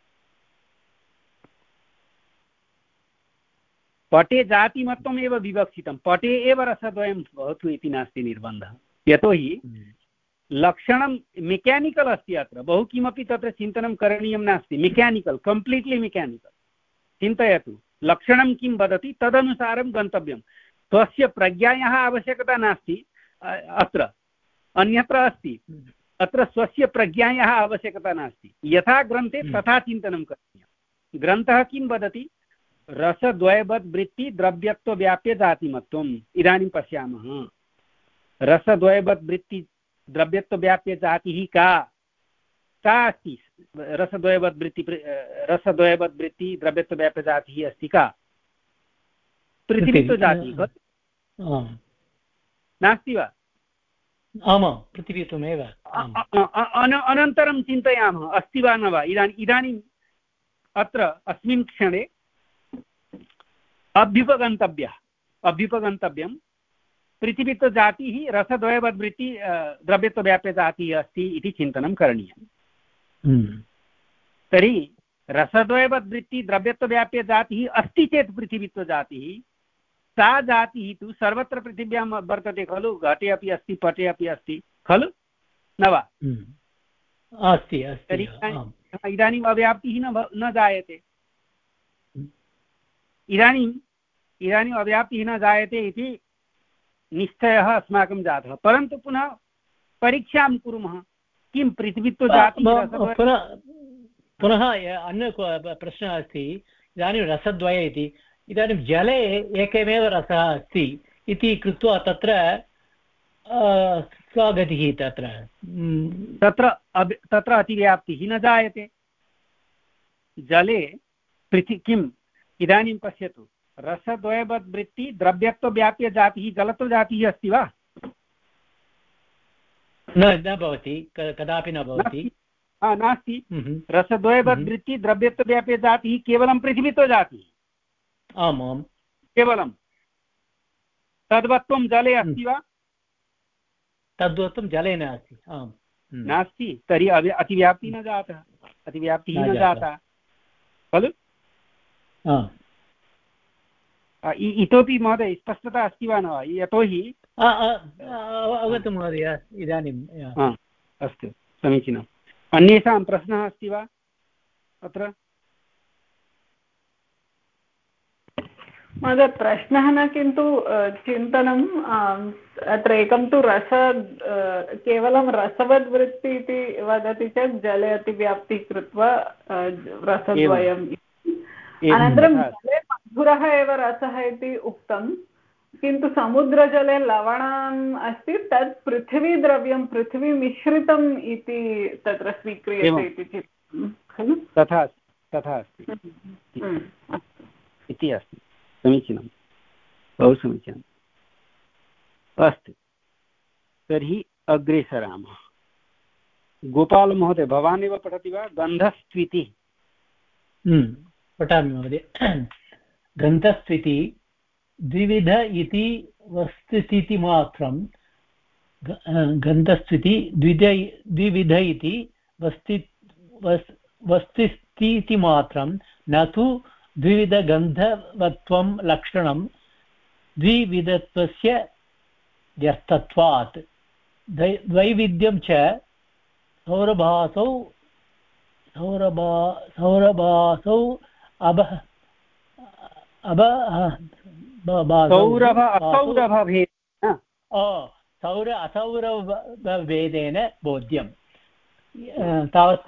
पटे जातिमत्वम् एव विवक्षितं, पटे एव रसद्वयं भवतु इति नास्ति निर्बन्धः। यतोहि लक्षणं मेकानिकल् अस्ति, अत्र बहु किमपि तत्र चिन्तनं करणीयं नास्ति। Mechanical, completely mechanical. चिन्तयतु, लक्षणं किं वदति तदनुसारं गन्तव्यं। स्वस्य प्रज्ञायाः आवश्यकता नास्ति अत्र, अन्यत्र अस्ति। अत्र स्वस्य प्रज्ञायाः आवश्यकता नास्ति, यथा ग्रन्थे तथा चिन्तनं करणीयं। ग्रन्थः किं वदति? रसद्वयवद् वृत्ति द्रव्यत्वव्याप्य जातिमत्वम्। इदानीं पश्यामः, रसद्वयवद् वृत्ति द्रव्यत्वव्याप्य जातिः का का अस्ति? रसद्वयवद् वृत्ति रसद्वयवद् वृत्ति द्रव्यत्वव्याप्य जातिः अस्ति का? पृथिवीत्वजातिः नास्ति वा? आमां, पृथिवीत्वमेव। अनन्तरं चिन्तयामः अस्ति वा न वा। इदानीम् इदानीम् अत्र अस्मिन् क्षणे अभ्युपगन्तव्यः अभ्युपगन्तव्यं पृथिवीत्वजातिः रसद्वयवद्वृत्ति द्रव्यत्वव्याप्यजातिः अस्ति इति चिन्तनं करणीयम्। तर्हि रसद्वयवद्वृत्ति द्रव्यत्वव्याप्यजातिः अस्ति चेत् पृथिवीत्वजातिः, सा जातिः तु सर्वत्र पृथिव्यां वर्तते खलु, घटे अपि अस्ति, पटे अपि अस्ति खलु, न वा? अस्ति। तर्हि इदानीम् अव्याप्तिः न न जायते। इदानीम् इदानीम् अव्याप्तिः न जायते इति निश्चयः अस्माकं जातः, परन्तु पुनः परीक्षां कुर्मः, किं पृथिवीत्वजातिः पुनः अन्य प्रश्नः अस्ति। इदानीं रसद्वय इति, इदानीं जले एकमेव रसः अस्ति इति कृत्वा तत्र का गतिः? तत्र तत्र तत्र अतिव्याप्तिः न जायते जले। पृथि किम् इदानीं पश्यतु, रसद्वयवद्वृत्ति द्रव्यत्वव्याप्यजातिः जलत्वजातिः अस्ति वा? न न भवति, कदापि न भवति। नास्ति। रसद्वयवद्वृत्ति द्रव्यत्वव्याप्यजातिः केवलं पृथिवीत्वजातिः। आम् आम्, केवलं तद्वत्वं जले अस्ति वा? तद्वत्वं जले नास्ति। आम्, नास्ति। तर्हि अतिव्याप्तिः न जाता, अतिव्याप्तिः न जाता खलु। इतोपि महोदय स्पष्टता अस्ति वा न वा? यतोहि अवगतं महोदय इदानीम्। अस्तु, समीचीनम्। अन्येषां प्रश्नः अस्ति वा अत्र? महोदय प्रश्नः न, किन्तु चिन्तनम् अत्र एकं तु रस केवलं रसवद्वृत्ति इति वदति चेत् जले अतिव्याप्तिः कृत्वा रसद्वयम्। अनन्तरं जले मधुरः एव रसः इति उक्तं, किन्तु समुद्रजले लवणम् अस्ति, तत् पृथिवीद्रव्यं पृथिवीमिश्रितम् इति तत्र स्वीक्रियते इति चिन्तनं खलु। तथा तथा अस्ति इति अस्ति। समीचीनं, बहु समीचीनम्। अस्तु, तर्हि अग्रे सरामः। गोपालमहोदय, भवान् एव पठति वा? गन्धस्त्विति। पठामि महोदय। गन्धस्त्विति द्विविध इति वस्तुस्थितिमात्रं, गन्धस्त्विति द्विध द्विविध इति वस्तु वस्तुस्थितिमात्रं, न तु द्विविधगन्धवत्वं लक्षणं द्विविधत्वस्य व्यर्थत्वात्। द्वैविध्यं च सौरभासौ सौरभा सौरभासौ अभ अभ सौरभ असौरभभेदेन सौर असौरभभेदेन बोध्यं। तावत्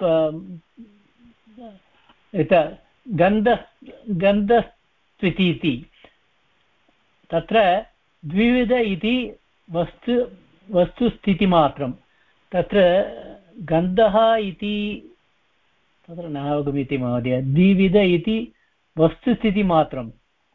गन्ध गन्धस्त्विति इति तत्र द्विविध इति वस्तु वस्तुस्थितिमात्रं, तत्र गन्धः इति तत्र न अवगम्यते महोदय। द्विविध इति वस्तुस्थितिमात्रं,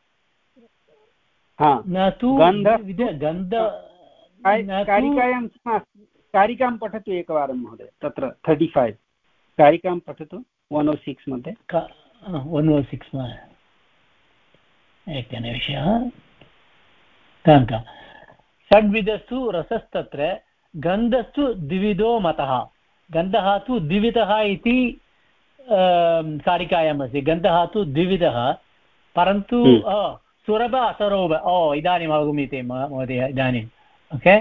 न तु गन्ध। कारिकायां कारिकां पठतु एकवारं महोदय, तत्र थर्टि फैव् कारिकां पठतु वन् ओ सिक्स् मध्ये। वन् ओ सिक्स् एकनिमिषः। काङ्का षड्विधस्तु रसस्तत्र गन्धस्तु द्विविधो मतः। गन्धः तु द्विविधः इति कारिकायाम् अस्ति। गन्धः तु द्विविधः, परन्तु सुरभ असरोभ। ओ इदानीम् अवगम्यते महोदय इदानीम्। ओके,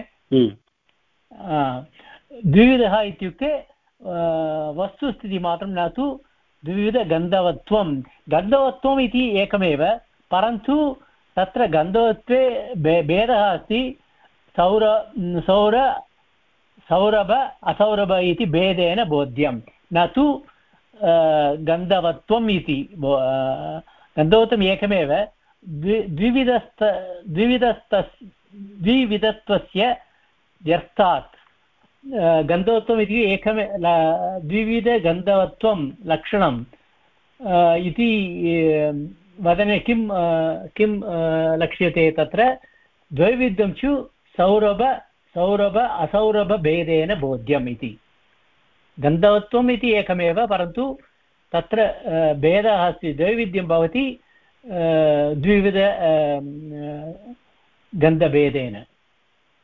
द्विविधः इत्युक्ते वस्तुस्थितिमात्रं, न तु द्विविधगन्धवत्वं। गन्धवत्वम् इति एकमेव, परन्तु तत्र गन्धवत्वे भेदः अस्ति। सौर सौर सौरभ असौरभ इति भेदेन बोध्यं, न तु गन्धवत्वम् इति। गन्धवत्वम् एकमेव, द्विविधस्त द्विविधस्त द्विविधत्वस्य व्यर्थात्। गन्धवत्वम् इति एकमे द्विविधगन्धवत्वं लक्षणम् इति वदने किं किं लक्ष्यते? तत्र द्वैविध्यं चु सौरभ सौरभ असौरभभेदेन बोध्यम् इति। गन्धवत्वम् इति एकमेव, परन्तु तत्र भेदः अस्ति। द्वैविध्यं भवति द्विविध गन्धभेदेन।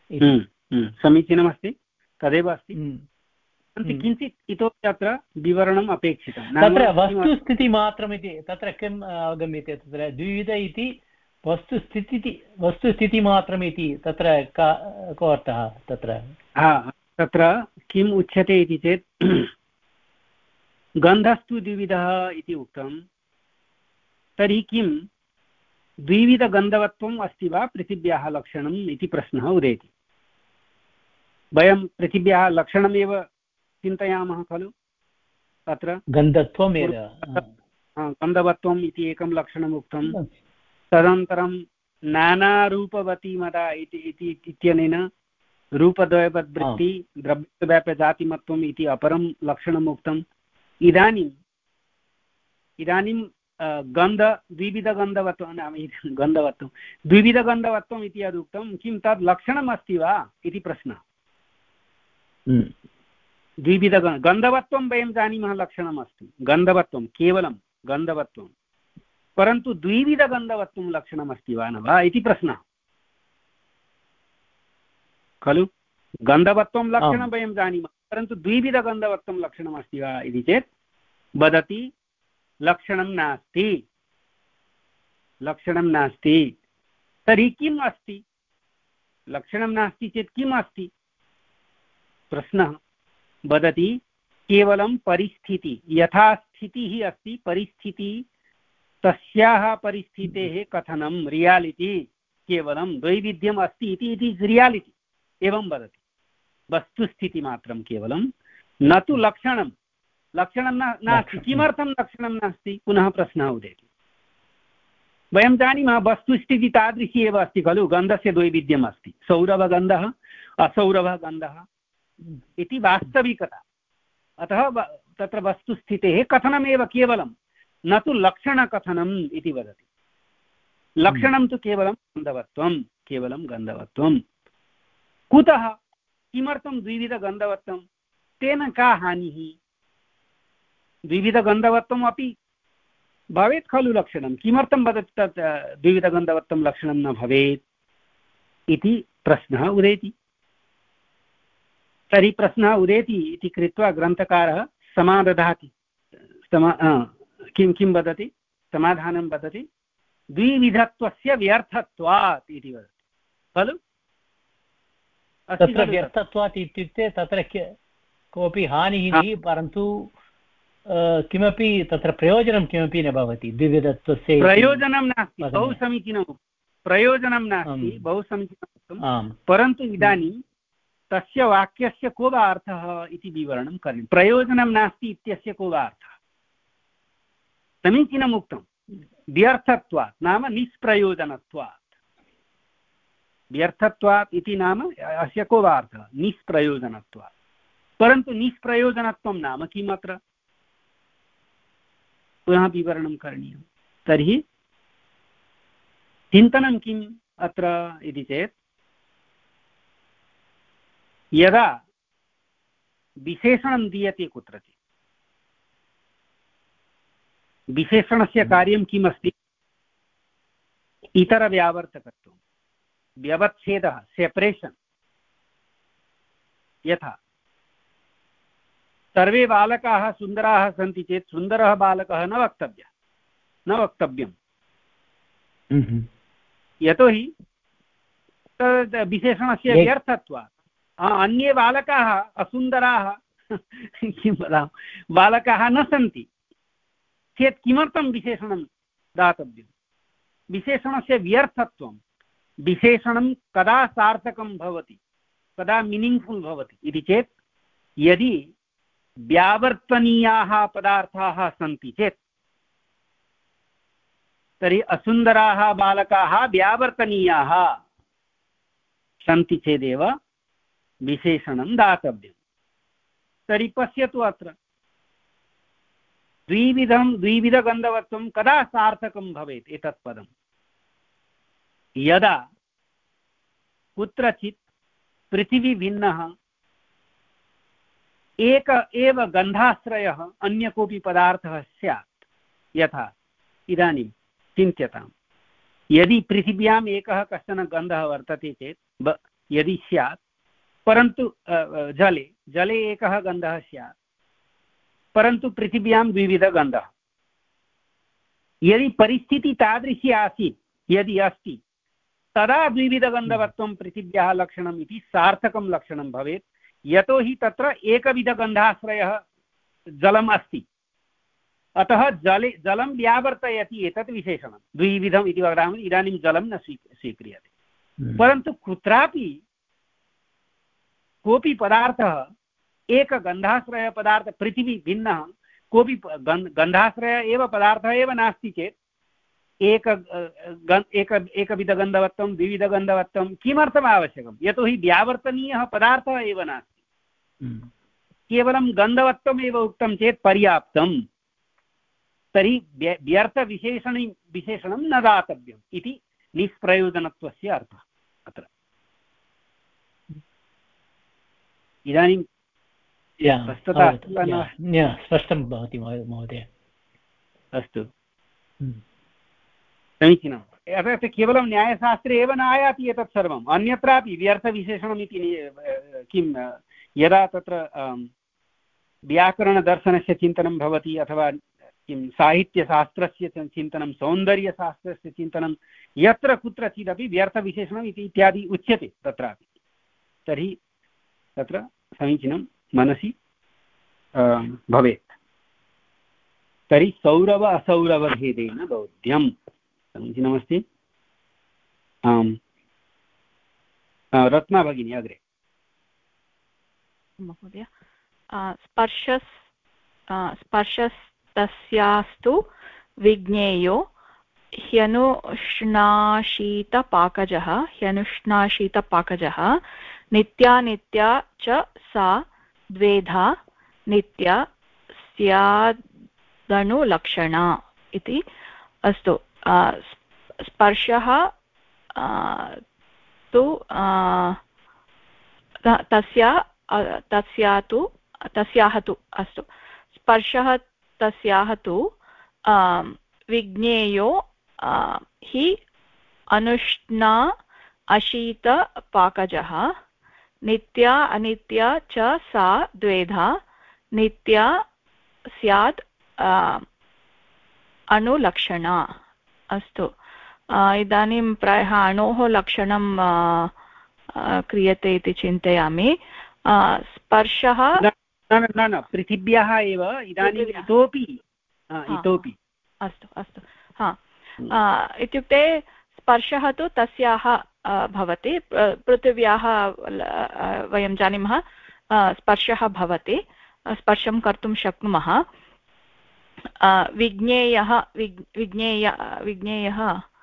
समीचीनमस्ति, तदेव अस्ति। परन्तु किञ्चित् इतोपि अत्र विवरणम् अपेक्षितं। तत्र वस्तुस्थितिमात्रमिति तत्र किम् अवगम्यते? तत्र द्विविध इति वस्तुस्थिति वस्तुस्थितिमात्रमिति तत्र का को अर्थः तत्र? तत्र किम् उच्यते इति चेत् गन्धस्तु द्विविधः इति उक्तं, तर्हि किं द्विविधगन्धवत्वम् अस्ति वा पृथिव्याः लक्षणम् इति प्रश्नः उदेति। वयं पृथिव्याः लक्षणमेव चिन्तयामः खलु, तत्र गन्धत्वमेव गन्धवत्वम् इति एकं लक्षणम् उक्तं। तदनन्तरं नानारूपवती मदा इति इत्यनेन रूपद्वयवद्वृत्ति द्रव्यव्याप्यजातिमत्वम् इति अपरं लक्षणम् उक्तम्। इदानीम् इदानीं गन्ध द्विविधगन्धवत्वं नाम गन्धवत्वं द्विविधगन्धवत्वम् इति यदुक्तं, किं तद् लक्षणम् अस्ति वा इति प्रश्नः। द्विविधगन्ध गन्धवत्वं वयं जानीमः लक्षणम् अस्ति, गन्धवत्वं केवलं गन्धवत्वं, परन्तु द्विविधगन्धवत्वं लक्षणम् अस्ति वा न वा इति प्रश्नः खलु। गन्धवत्वं लक्षणं वयं जानीमः, परन्तु द्विविधगन्धवत्वं लक्षणम् अस्ति वा इति चेत् वदति लक्षणं नास्ति, लक्षणं नास्ति। तर्हि किम् अस्ति? लक्षणं नास्ति चेत् किम् अस्ति प्रश्नः? वदति केवलं परिस्थिति, यथा स्थितिः अस्ति परिस्थितिः, तस्याः परिस्थितेः कथनं रियालिटि, केवलं द्वैविध्यम् अस्ति इति इति रियालिटि एवं वदति। वस्तुस्थितिमात्रं केवलं, न तु लक्षणं। लक्षणं नास्ति। किमर्थं लक्षणं नास्ति? पुनः प्रश्नः उदेति। वयं जानीमः वस्तुस्थितिः तादृशी एव अस्ति खलु, गन्धस्य द्वैविध्यम् अस्ति, सौरभगन्धः असौरभगन्धः इति वास्तविकता। अतः तत्र वस्तुस्थितेः कथनमेव केवलं, न तु लक्षणकथनम् इति वदति। लक्षणं तु केवलं गन्धवत्वं, केवलं गन्धवत्वं। कुतः? किमर्थं द्विविधगन्धवत्वं? तेन का हानिः? द्विविधगन्धवत्वम् अपि भवेत् खलु लक्षणं, किमर्थं वदति तत् द्विविधगन्धवत्वं लक्षणं न भवेत् इति प्रश्नः उदेति। तर्हि प्रश्नः उदेति इति कृत्वा ग्रन्थकारः समादधाति, समा किं किं वदति, समाधानं वदति, द्विविधत्वस्य व्यर्थत्वात् इति वदति खलु। तत्र व्यर्थत्वात् इत्युक्ते तत्र कोऽपि हानिः न, परन्तु किमपि तत्र प्रयोजनं किमपि न भवति। द्विविधत्वस्य प्रयोजनं नास्ति, बहु समीचीनं, प्रयोजनं नास्ति, बहु समीचीनं। परन्तु इदानीं तस्य वाक्यस्य को वा अर्थः इति विवरणं करणीयं। प्रयोजनं नास्ति इत्यस्य को वा अर्थः? समीचीनम् उक्तं, व्यर्थत्वात् नाम निष्प्रयोजनत्वात्। व्यर्थत्वात् इति नाम अस्य को वा अर्थः? निष्प्रयोजनत्वात्। परन्तु निष्प्रयोजनत्वं नाम किम् अत्र? पुनः विवरणं करणीयं। तर्हि चिन्तनं किम् अत्र इति चेत्, यदा विशेषणं दीयते कुत्रचित्, विशेषणस्य कार्यं किम् अस्ति? इतरव्यावर्तकत्वं, व्यवच्छेदः, सेपरेशन्। यथा सर्वे बालकाः सुन्दराः सन्ति चेत् सुन्दरः बालकः न वक्तव्यः, न वक्तव्यम्। यतोहि तद् विशेषणस्य व्यर्थत्वात्। अन्ये बालकाः असुन्दराः किं वदामः, बालकाः न सन्ति चेत् किमर्थं विशेषणं दातव्यं? विशेषणस्य व्यर्थत्वं। विशेषणं कदा सार्थकं भवति, कदा मीनिङ्ग्फुल् भवति इति चेत्, यदि व्यावर्तनीयाः पदार्थाः सन्ति चेत्, तर्हि असुन्दराः बालकाः व्यावर्तनीयाः सन्ति चेदेव विशेषणं दातव्यं। तर्हि पश्यतु अत्र द्विविधं द्विविधगन्धवत्वं कदा सार्थकं भवेत्? एतत् पदं यदा कुत्रचित् पृथिवी भिन्नः, एक एव गन्धाश्रयः अन्य कोऽपि पदार्थः स्यात्। यथा इदानीं चिन्त्यताम्, यदि पृथिव्याम् एकः कश्चन गन्धः वर्तते चेत् यदि स्यात् परन्तु जले जले एकः गन्धः स्यात् परन्तु पृथिव्यां द्विविधगन्धः यदि परिस्थितिः तादृशी आसीत् यदि अस्ति तदा द्विविधगन्धवत्वं पृथिव्याः लक्षणम् इति सार्थकं लक्षणं भवेत् यतोहि तत्र एकविधगन्धाश्रयः जलम् अस्ति अतः जले जलं व्यावर्तयति एतत् विशेषणं द्विविधम् इति वदामः इदानीं जलं न स्वी स्वीक्रियते परन्तु कुत्रापि कोऽपि पदार्थः एकगन्धाश्रयपदार्थः पृथिवी भिन्नः कोऽपि गन्धाश्रय एव पदार्थः एव नास्ति चेत् एक एक एकविधगन्धवत्वं द्विविधगन्धवत्वं किमर्थम् आवश्यकं यतोहि व्यावर्तनीयः पदार्थः एव नास्ति केवलं गन्धवत्वमेव उक्तं चेत् पर्याप्तं तर्हि व्यर्थविशेषणी विशेषणं न दातव्यम् इति निष्प्रयोजनत्वस्य अर्थः अत्र इदानीं स्पष्टं भवति महोदय अस्तु समीचीनम् अतः केवलं न्यायशास्त्रे एव न आयाति एतत् सर्वम् अन्यत्रापि व्यर्थविशेषणम् इति किं यदा तत्र व्याकरणदर्शनस्य चिन्तनं भवति अथवा किं साहित्यशास्त्रस्य चिन्तनं सौन्दर्यशास्त्रस्य चिन्तनं यत्र कुत्रचिदपि व्यर्थविशेषणम् इति इत्यादि उच्यते तत्रापि तर्हि तत्र समीचीनं मनसि भवेत् तर्हि सौरव असौरवभेदेन बौद्ध्यं समीचीनमस्ति आम् रत्ना भगिनी अग्रे महोदय स्पर्शस् स्पर्शस्तस्यास्तु विज्ञेयो ह्यनुष्णाशीतपाकजः ह्यनुष्णाशीतपाकजः नित्यानित्या च सा द्वेधा नित्या स्यादनुलक्षणा इति अस्तु स्पर्शः तु तस्या तस्या तु तस्याः तु अस्तु स्पर्शः तस्याः तु विज्ञेयो हि अनुष्णा अशीतपाकजः नित्या अनित्या च सा द्वेधा नित्या स्यात् अणुलक्षणा अस्तु इदानीं प्रायः अणोः लक्षणं क्रियते इति चिन्तयामि स्पर्शः न न पृथिव्याः एव इदानीम् इतोपि इतोपि अस्तु अस्तु हा इत्युक्ते स्पर्शः तु तस्याः भवति पृथिव्याः वयं जानीमः स्पर्शः भवति स्पर्शं कर्तुं शक्नुमः विज्ञेयः विज्ञेय विज्ञेयः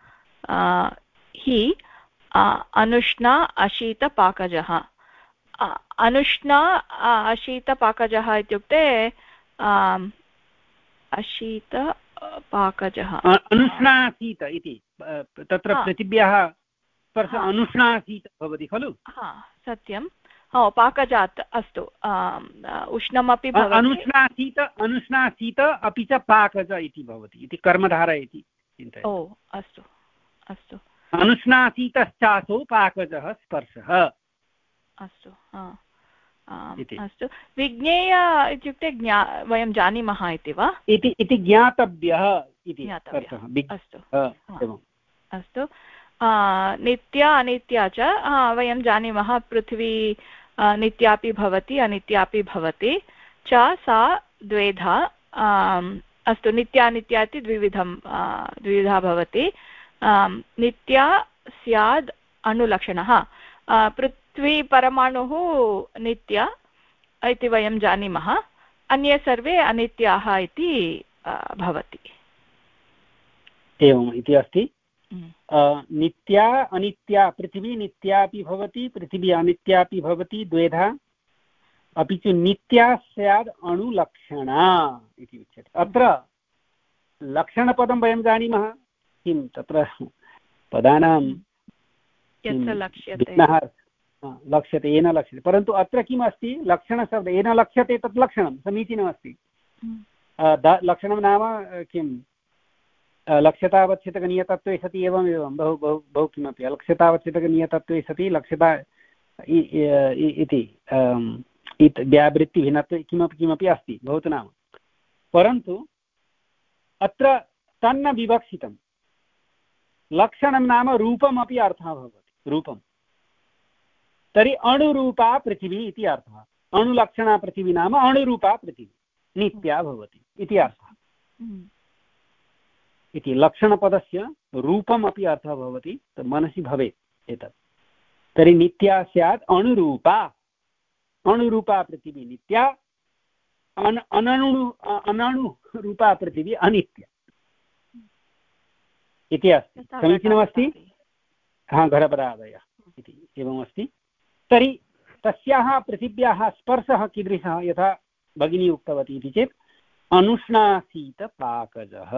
हि अनुष्णा अशीतपाकजः अनुष्णा अशीतपाकजः इत्युक्ते अशीतपाकजः अनुष्णाशीत इति तत्र पृथिव्याः स्पर्श अनुष्णाशीत भवति खलु सत्यं पाकजात् अस्तु उष्णमपि अनुष्णाशीत अनुष्णाशीत अपि च पाकज इति भवति इति कर्मधारः इति चिन्तयति ओ अस्तु अस्तु अनुष्णाशीतश्चासौ पाकजः स्पर्शः अस्तु अस्तु विज्ञेय इत्युक्ते ज्ञा वयं जानीमः इति वा इति इति ज्ञातव्यः इति अस्तु अस्तु नित्या अनित्या च वयं जानीमः पृथ्वी नित्यापि भवति अनित्यापि भवति च सा द्वेधा अस्तु नित्या अनित्या इति द्विविधं द्विविधा भवति नित्या स्याद् अणुलक्षणः पृथ्वीपरमाणुः नित्या इति वयं जानीमः अन्ये सर्वे अनित्याः इति भवति एवम् इति अस्ति नित्या अनित्या पृथिवी नित्यापि भवति पृथिवी अनित्यापि भवति द्वेधा अपि च नित्या स्याद् अणुलक्षणा इति उच्यते अत्र लक्षणपदं वयं जानीमः किं तत्र पदानां भिन्नः लक्ष्यते येन लक्ष्यते परन्तु अत्र किम् अस्ति लक्षणशब्द येन लक्ष्यते तत् लक्षणं समीचीनमस्ति लक्षणं नाम किं लक्ष्यतावच्छितकनीयतत्त्वे सति एवम् एवं बहु बहु बहु किमपि अलक्ष्यतावच्छितकनीयतत्त्वे सति लक्ष्यता इति व्यावृत्तिभिन्नत्वे किमपि किमपि अस्ति भवतु नाम, परन्तु अत्र तन्न विवक्षितं। लक्षणं नाम रूपमपि अर्थः भवति, रूपं। तर्हि अणुरूपा पृथिवी इति अर्थः। अणुलक्षणा पृथिवी नाम अणुरूपा पृथिवी नित्या भवति इति अर्थः। इति लक्षणपदस्य रूपमपि अर्थः भवति, मनसि भवेत् एतत्। तर्हि नित्या स्यात् अणुरूपा, अणुरूपा पृथिवी नित्या, अन अनणु अनणुरूपा पृथिवी अनित्या इति अस्ति। समीचीनमस्ति? हा, घटपदादयः इति एवमस्ति। तर्हि तस्याः पृथिव्याः स्पर्शः कीदृशः, यथा भगिनी उक्तवती इति चेत् अनुष्णाशीतपाकजः,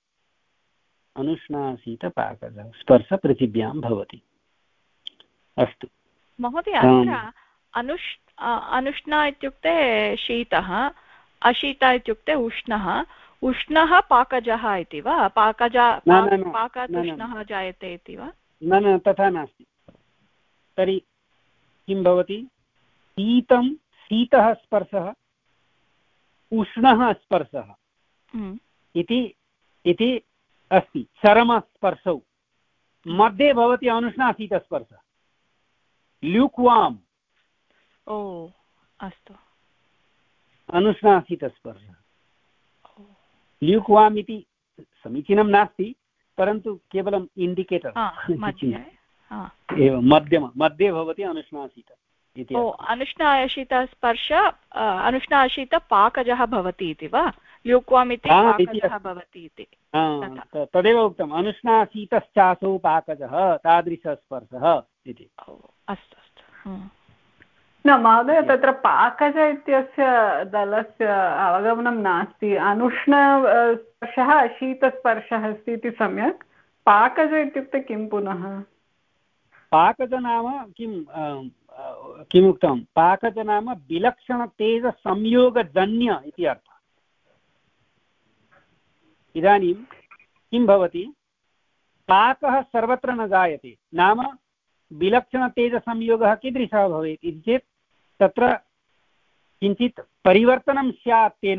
अनुष्णाशीतपाकजः स्पर्श पृथिव्यां भवति। अस्तु महोदय, अत्र अनुष् अनुष्णा इत्युक्ते शीतः, अशीता इत्युक्ते उष्णः, उष्णः पाकजः इति वा? पाकजा पाकात् उष्णः जायते इति वा? न न, तथा नास्ति। तर्हि किं भवति? शीतं शीतः स्पर्शः, उष्णः स्पर्शः इति इति अस्ति। चरमस्पर्शौ मध्ये भवति अनुष्णाशीतस्पर्शः, ल्यूक्वाम्। ओ अस्तु, अनुष्णाशीतस्पर्शः ल्यूक्वाम् इति समीचीनं नास्ति, परन्तु केवलम् इण्डिकेटर् एवं मध्यम मध्ये भवति अनुष्णाशीत इति। ओ, अनुष्णाशीतस्पर्श अनुष्णाशीतपाकजः भवति इति वा? ल्यूक्वाम् इति पाकजः भवति इति, तदेव उक्तम्। अनुष्णाशीतश्चासौ पाकजः तादृशस्पर्शः इति। अस्तु अस्तु। न महोदय, तत्र पाकज इत्यस्य दलस्य अवगमनं नास्ति। अनुष्णस्पर्शः शीतस्पर्शः अस्ति इति सम्यक्। पाकज इत्युक्ते किं पुनः? पाकज नाम किं किमुक्तं? पाकज नाम विलक्षणतेजसंयोगजन्य इति अर्थः। इदानीं किं भवति? पाकः सर्वत्र न जायते, नाम विलक्षणतेजसंयोगः कीदृशः भवेत् इति चेत् तत्र किञ्चित् परिवर्तनं स्यात् तेन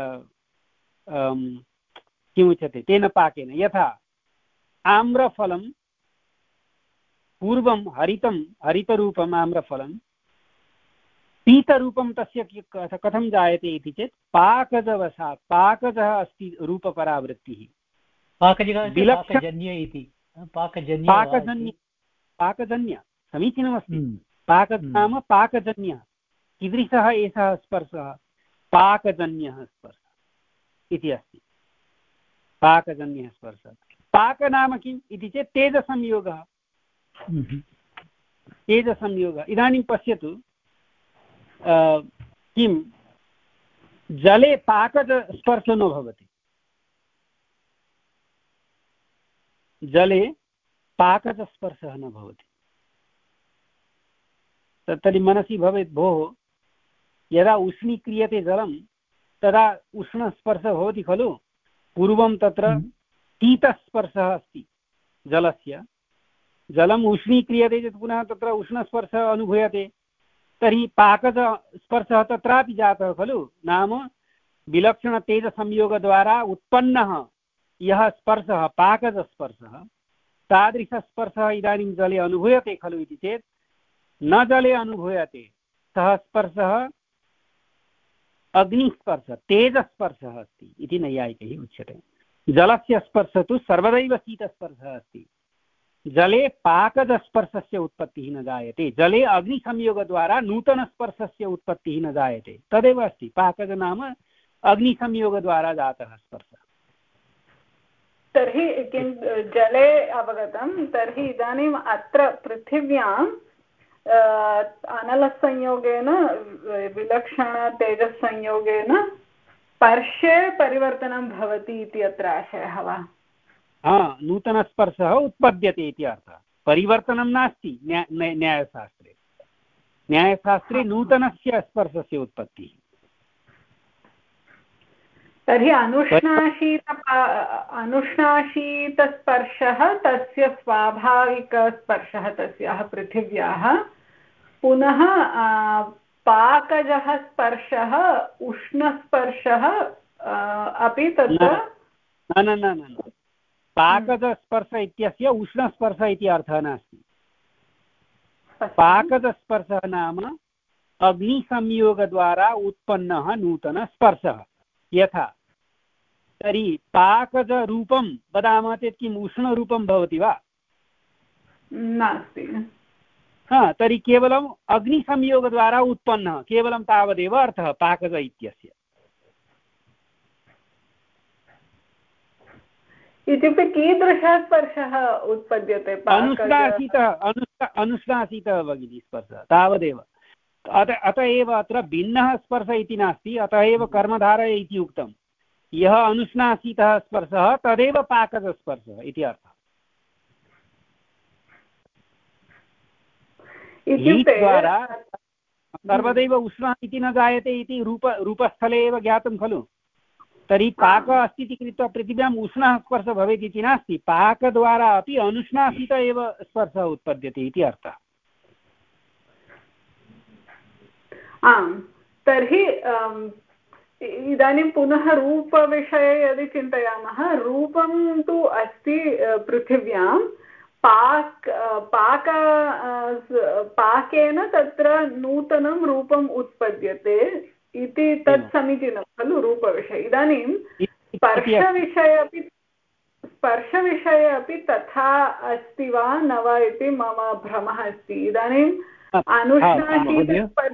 किमुच्यते, तेन पाकेन। यथा आम्रफलं पूर्वं हरितं हरितरूपम् आम्रफलं, पीतरूपं तस्य कथं जायते इति चेत् पाकजवशात्। पाकजः अस्ति रूपपरावृत्तिः, पाकजन्य इति। पाकजन्य पाकजन्य समीचीनमस्ति। पाकज नाम पाकजन्यः। कीदृशः एषः स्पर्शः? पाकजन्यः स्पर्शः इति अस्ति। पाकजन्यः स्पर्शः। पाक नाम किम् इति चेत् तेजसंयोगः, तेजसंयोगः। इदानीं पश्यतु, किं जले पाकजस्पर्शो न भवति। जले पाकजस्पर्शः न भवति। तर्हि मनसि भवेत्, भोः यदा उष्णीक्रियते जलं तदा उष्णस्पर्शः भवति खलु। पूर्वं तत्र शीतस्पर्शः अस्ति जलस्य, जलम् उष्णीक्रियते चेत् पुनः तत्र उष्णस्पर्शः अनुभूयते। तर्हि पाकजस्पर्शः तत्रापि जातः खलु, नाम विलक्षणतेजसंयोगद्वारा उत्पन्नः यः स्पर्शः पाकजस्पर्शः, तादृशस्पर्शः इदानीं जले अनुभूयते खलु इति चेत् न जले अनुभूयते। सः स्पर्शः अग्निस्पर्शः, तेजस्पर्शः अस्ति इति नैयायिकैः उच्यते। जलस्य स्पर्शः तु सर्वदैव शीतस्पर्शः अस्ति। जले पाकजस्पर्शस्य उत्पत्तिः न जायते, जले अग्निसंयोगद्वारा नूतनस्पर्शस्य उत्पत्तिः न जायते। तदेव अस्ति, पाकज नाम अग्निसंयोगद्वारा जातः स्पर्शः। तर्हि किं जले अवगतं। तर्हि इदानीम् अत्र पृथिव्यां अनलसंयोगेन विलक्षणतेजसंयोगेन स्पर्शे परिवर्तनं भवति इति अत्र आशयः वा? हा, नूतनस्पर्शः उत्पद्यते इति अर्थः। परिवर्तनं नास्ति न्यायशास्त्रे। न्यायशास्त्रे नूतनस्य स्पर्शस्य उत्पत्तिः। तर्हि अनुष्णाशीत अनुष्णाशीतस्पर्शः तस्य स्वाभाविकस्पर्शः तस्याः पृथिव्याः, पुनः पाकजः स्पर्शः उष्णस्पर्शः अपि तत्र न न न न पाकजस्पर्श इत्यस्य उष्णस्पर्श इति अर्थः नास्ति। पाकजस्पर्शः नाम अग्निसंयोगद्वारा उत्पन्नः नूतनस्पर्शः। यथा तर्हि पाकजरूपं वदामः चेत् किम् उष्णरूपं भवति वा? नास्ति। हा, तर्हि केवलम् अग्निसंयोगद्वारा उत्पन्नः, केवलं तावदेव अर्थः पाकज इत्यस्य। इत्युक्ते कीदृशः स्पर्शः उत्पद्यते? अनुष्णासितः अनुष्णा अनुष्णासितः भगिनी स्पर्शः, तावदेव। अत अत एव अत्र भिन्नः स्पर्श इति नास्ति, अतः एव कर्मधारय इति उक्तं। यः अनुष्णासितः स्पर्शः तदेव पाकजस्पर्शः इति अर्थः। द्वारा सर्वदैव उष्णः इति न जायते इति रूप रूपस्थले एव ज्ञातं खलु। तर्हि पाकः अस्ति इति कृत्वा पृथिव्याम् उष्णः स्पर्शः भवेत् इति नास्ति, पाकद्वारा अपि अनुष्णासित एव स्पर्शः उत्पद्यते इति अर्थः। आम्, तर्हि इदानीं पुनः रूपविषये यदि चिन्तयामः, रूपं तु अस्ति पृथिव्यां, पाक पाक पाकेन तत्र नूतनं रूपम् उत्पद्यते इति तत् समीचीनं खलु रूपविषये। इदानीं स्पर्शविषये अपि स्पर्शविषये अपि तथा अस्ति वा न वा इति मम भ्रमः अस्ति। इदानीम् अनुष्णाशीतस्पर्श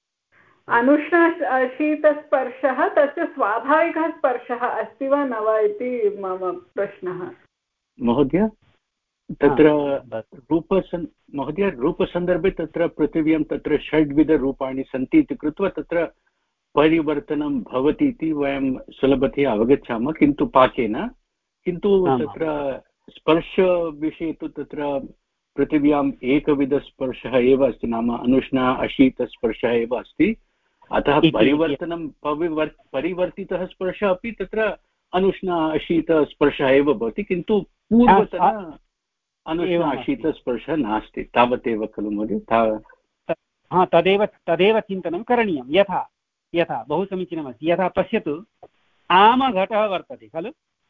अनुष्णशीतस्पर्शः तस्य स्वाभाविकः स्पर्शः अस्ति वा न वा इति मम प्रश्नः। महोदय तत्र रूपसन् महोदय रूपसन्दर्भे तत्र पृथिव्यां तत्र षड्विधरूपाणि सन्ति इति कृत्वा तत्र परिवर्तनं भवति इति वयं सुलभतया अवगच्छामः, किन्तु पाकेन। किन्तु तत्र स्पर्शविषये तु तत्र पृथिव्याम् एकविधस्पर्शः एव अस्ति, नाम अनुष्णा अशीतस्पर्शः एव अस्ति। अतः परिवर्तनं परिवर् परिवर्तितः स्पर्शः अपि तत्र अनुष्णा अशीतस्पर्शः एव भवति, किन्तु पूर्वतन अनुष्णा अशीतस्पर्शः नास्ति, तावदेव खलु महोदय? हा, तदेव तदेव चिन्तनं करणीयं। यथा यथा बहु समीचीनमस्ति। यथा पश्यतु, आमघटः वर्तते खलु।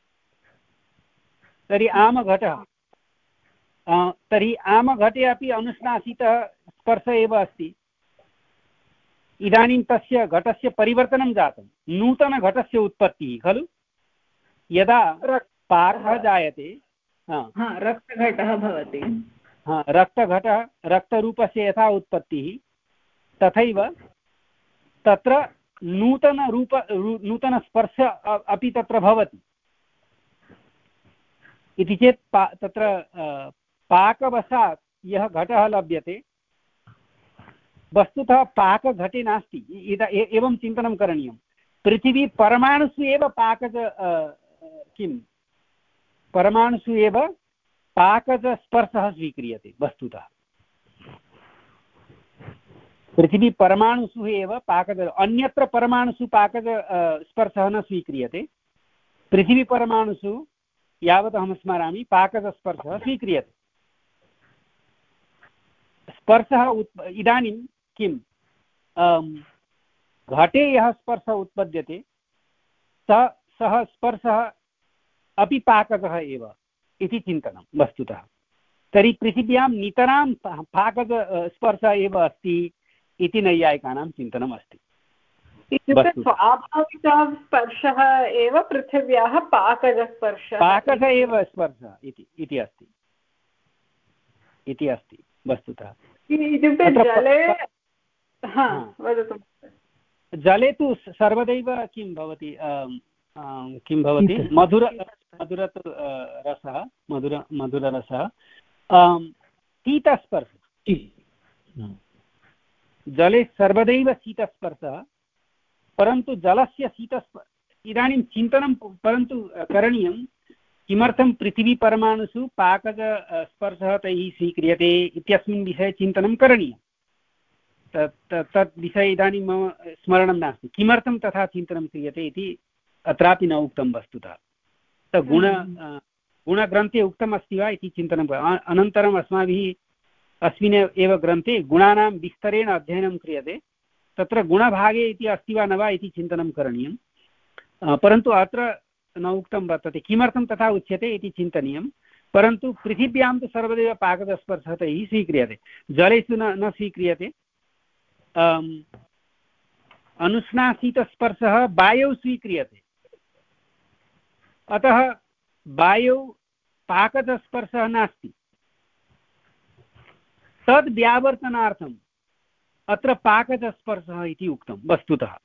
तर्हि आमघटः तर्हि आमघटे अपि अनुष्णासितः स्पर्शः एव अस्ति। इदानीं तस्य घटस्य परिवर्तनं जातं, नूतनघटस्य उत्पत्तिः खलु। यदा पाकः जायते, रक्तघटः भवति, रक्तघटः रक्तरूपस्य यथा उत्पत्तिः तथैव तत्र नूतनरूप नूतनस्पर्श अपि तत्र भवति इति चेत् पा तत्र पाकवशात् यः घटः लभ्यते वस्तुतः पाकघटे नास्ति। एवं चिन्तनं करणीयं। पृथिवी परमाणुषु एव पाकज किं परमाणुषु एव पाकजस्पर्शः स्वीक्रियते वस्तुतः। पृथिवी परमाणुषु एव पाकज, अन्यत्र परमाणुषु पाकज स्पर्शः न स्वीक्रियते। पृथिवीपरमाणुषु यावत् अहं स्मरामि पाकजस्पर्शः स्वीक्रियते। स्पर्शः उत् इदानीं किं घटे यः स्पर्शः उत्पद्यते सः सः स्पर्शः अपि पाकजः एव इति चिन्तनं वस्तुतः। तर्हि पृथिव्यां नितरां पाकज स्पर्शः एव अस्ति इति नैयायिकानां चिन्तनम् अस्ति। इत्युक्ते स्वाभाविकः स्पर्शः एव पृथिव्याः पाकजस्पर्शः पाकज एव स्पर्शः इति इति अस्ति इति अस्ति वस्तुतः। इत्युक्ते जले वदतु। जले तु सर्वदैव किं भवति किं भवति मधुर मधुर रसः मधुर मधुररसः शीतस्पर्शः। जले सर्वदैव शीतस्पर्शः, परन्तु जलस्य शीतस्पर्श इदानीं चिन्तनं परन्तु करणीयं, किमर्थं पृथिवीपरमाणुषु पाकज स्पर्शः तैः स्वीक्रियते इत्यस्मिन् विषये चिन्तनं करणीयं। तत् तत् विषये इदानीं मम स्मरणं नास्ति, किमर्थं तथा चिन्तनं क्रियते इति अत्रापि न उक्तं वस्तुतः। गुण गुणग्रन्थे उक्तम् अस्ति वा इति चिन्तनं। अनन्तरम् अस्माभिः अस्मिन् एव ग्रन्थे गुणानां विस्तरेण अध्ययनं क्रियते, तत्र गुणभागे इति अस्ति वा न वा इति चिन्तनं करणीयं। परन्तु अत्र न उक्तं वर्तते किमर्थं तथा उच्यते इति चिन्तनीयं। परन्तु पृथिव्यां तु सर्वदैव पाकजस्पर्शः तैः स्वीक्रियते, जलेषु न न स्वीक्रियते। अनुष्णाशीतस्पर्शः वायौ स्वीक्रियते, अतः वायौ पाकजस्पर्शः नास्ति। तद् व्यावर्तनार्थम् अत्र पाकजस्पर्शः इति उक्तं वस्तुतः।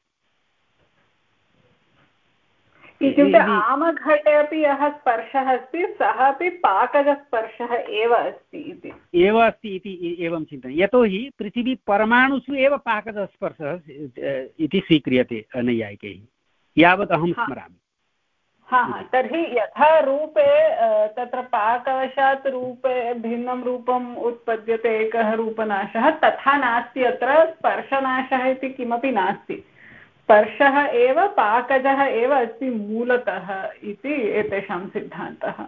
इत्युक्ते आमघटे अपि यः स्पर्शः अस्ति सः अपि पाकजस्पर्शः एव अस्ति इति एव अस्ति इति एवं चिन्तनं, यतोहि पृथिवी परमाणुषु एव पाकजस्पर्शः इति स्वीक्रियते नैयायिकैः, यावत् अहं स्मरामि। हा हा तर्हि यथा रूपे तत्र पाकवशात् रूपे भिन्नं रूपम् उत्पद्यते एकः रूपनाशः, तथा नास्ति अत्र स्पर्शनाशः इति किमपि नास्ति। स्पर्शः एव पाकजः एव अस्ति मूलतः इति एतेषां सिद्धान्तः।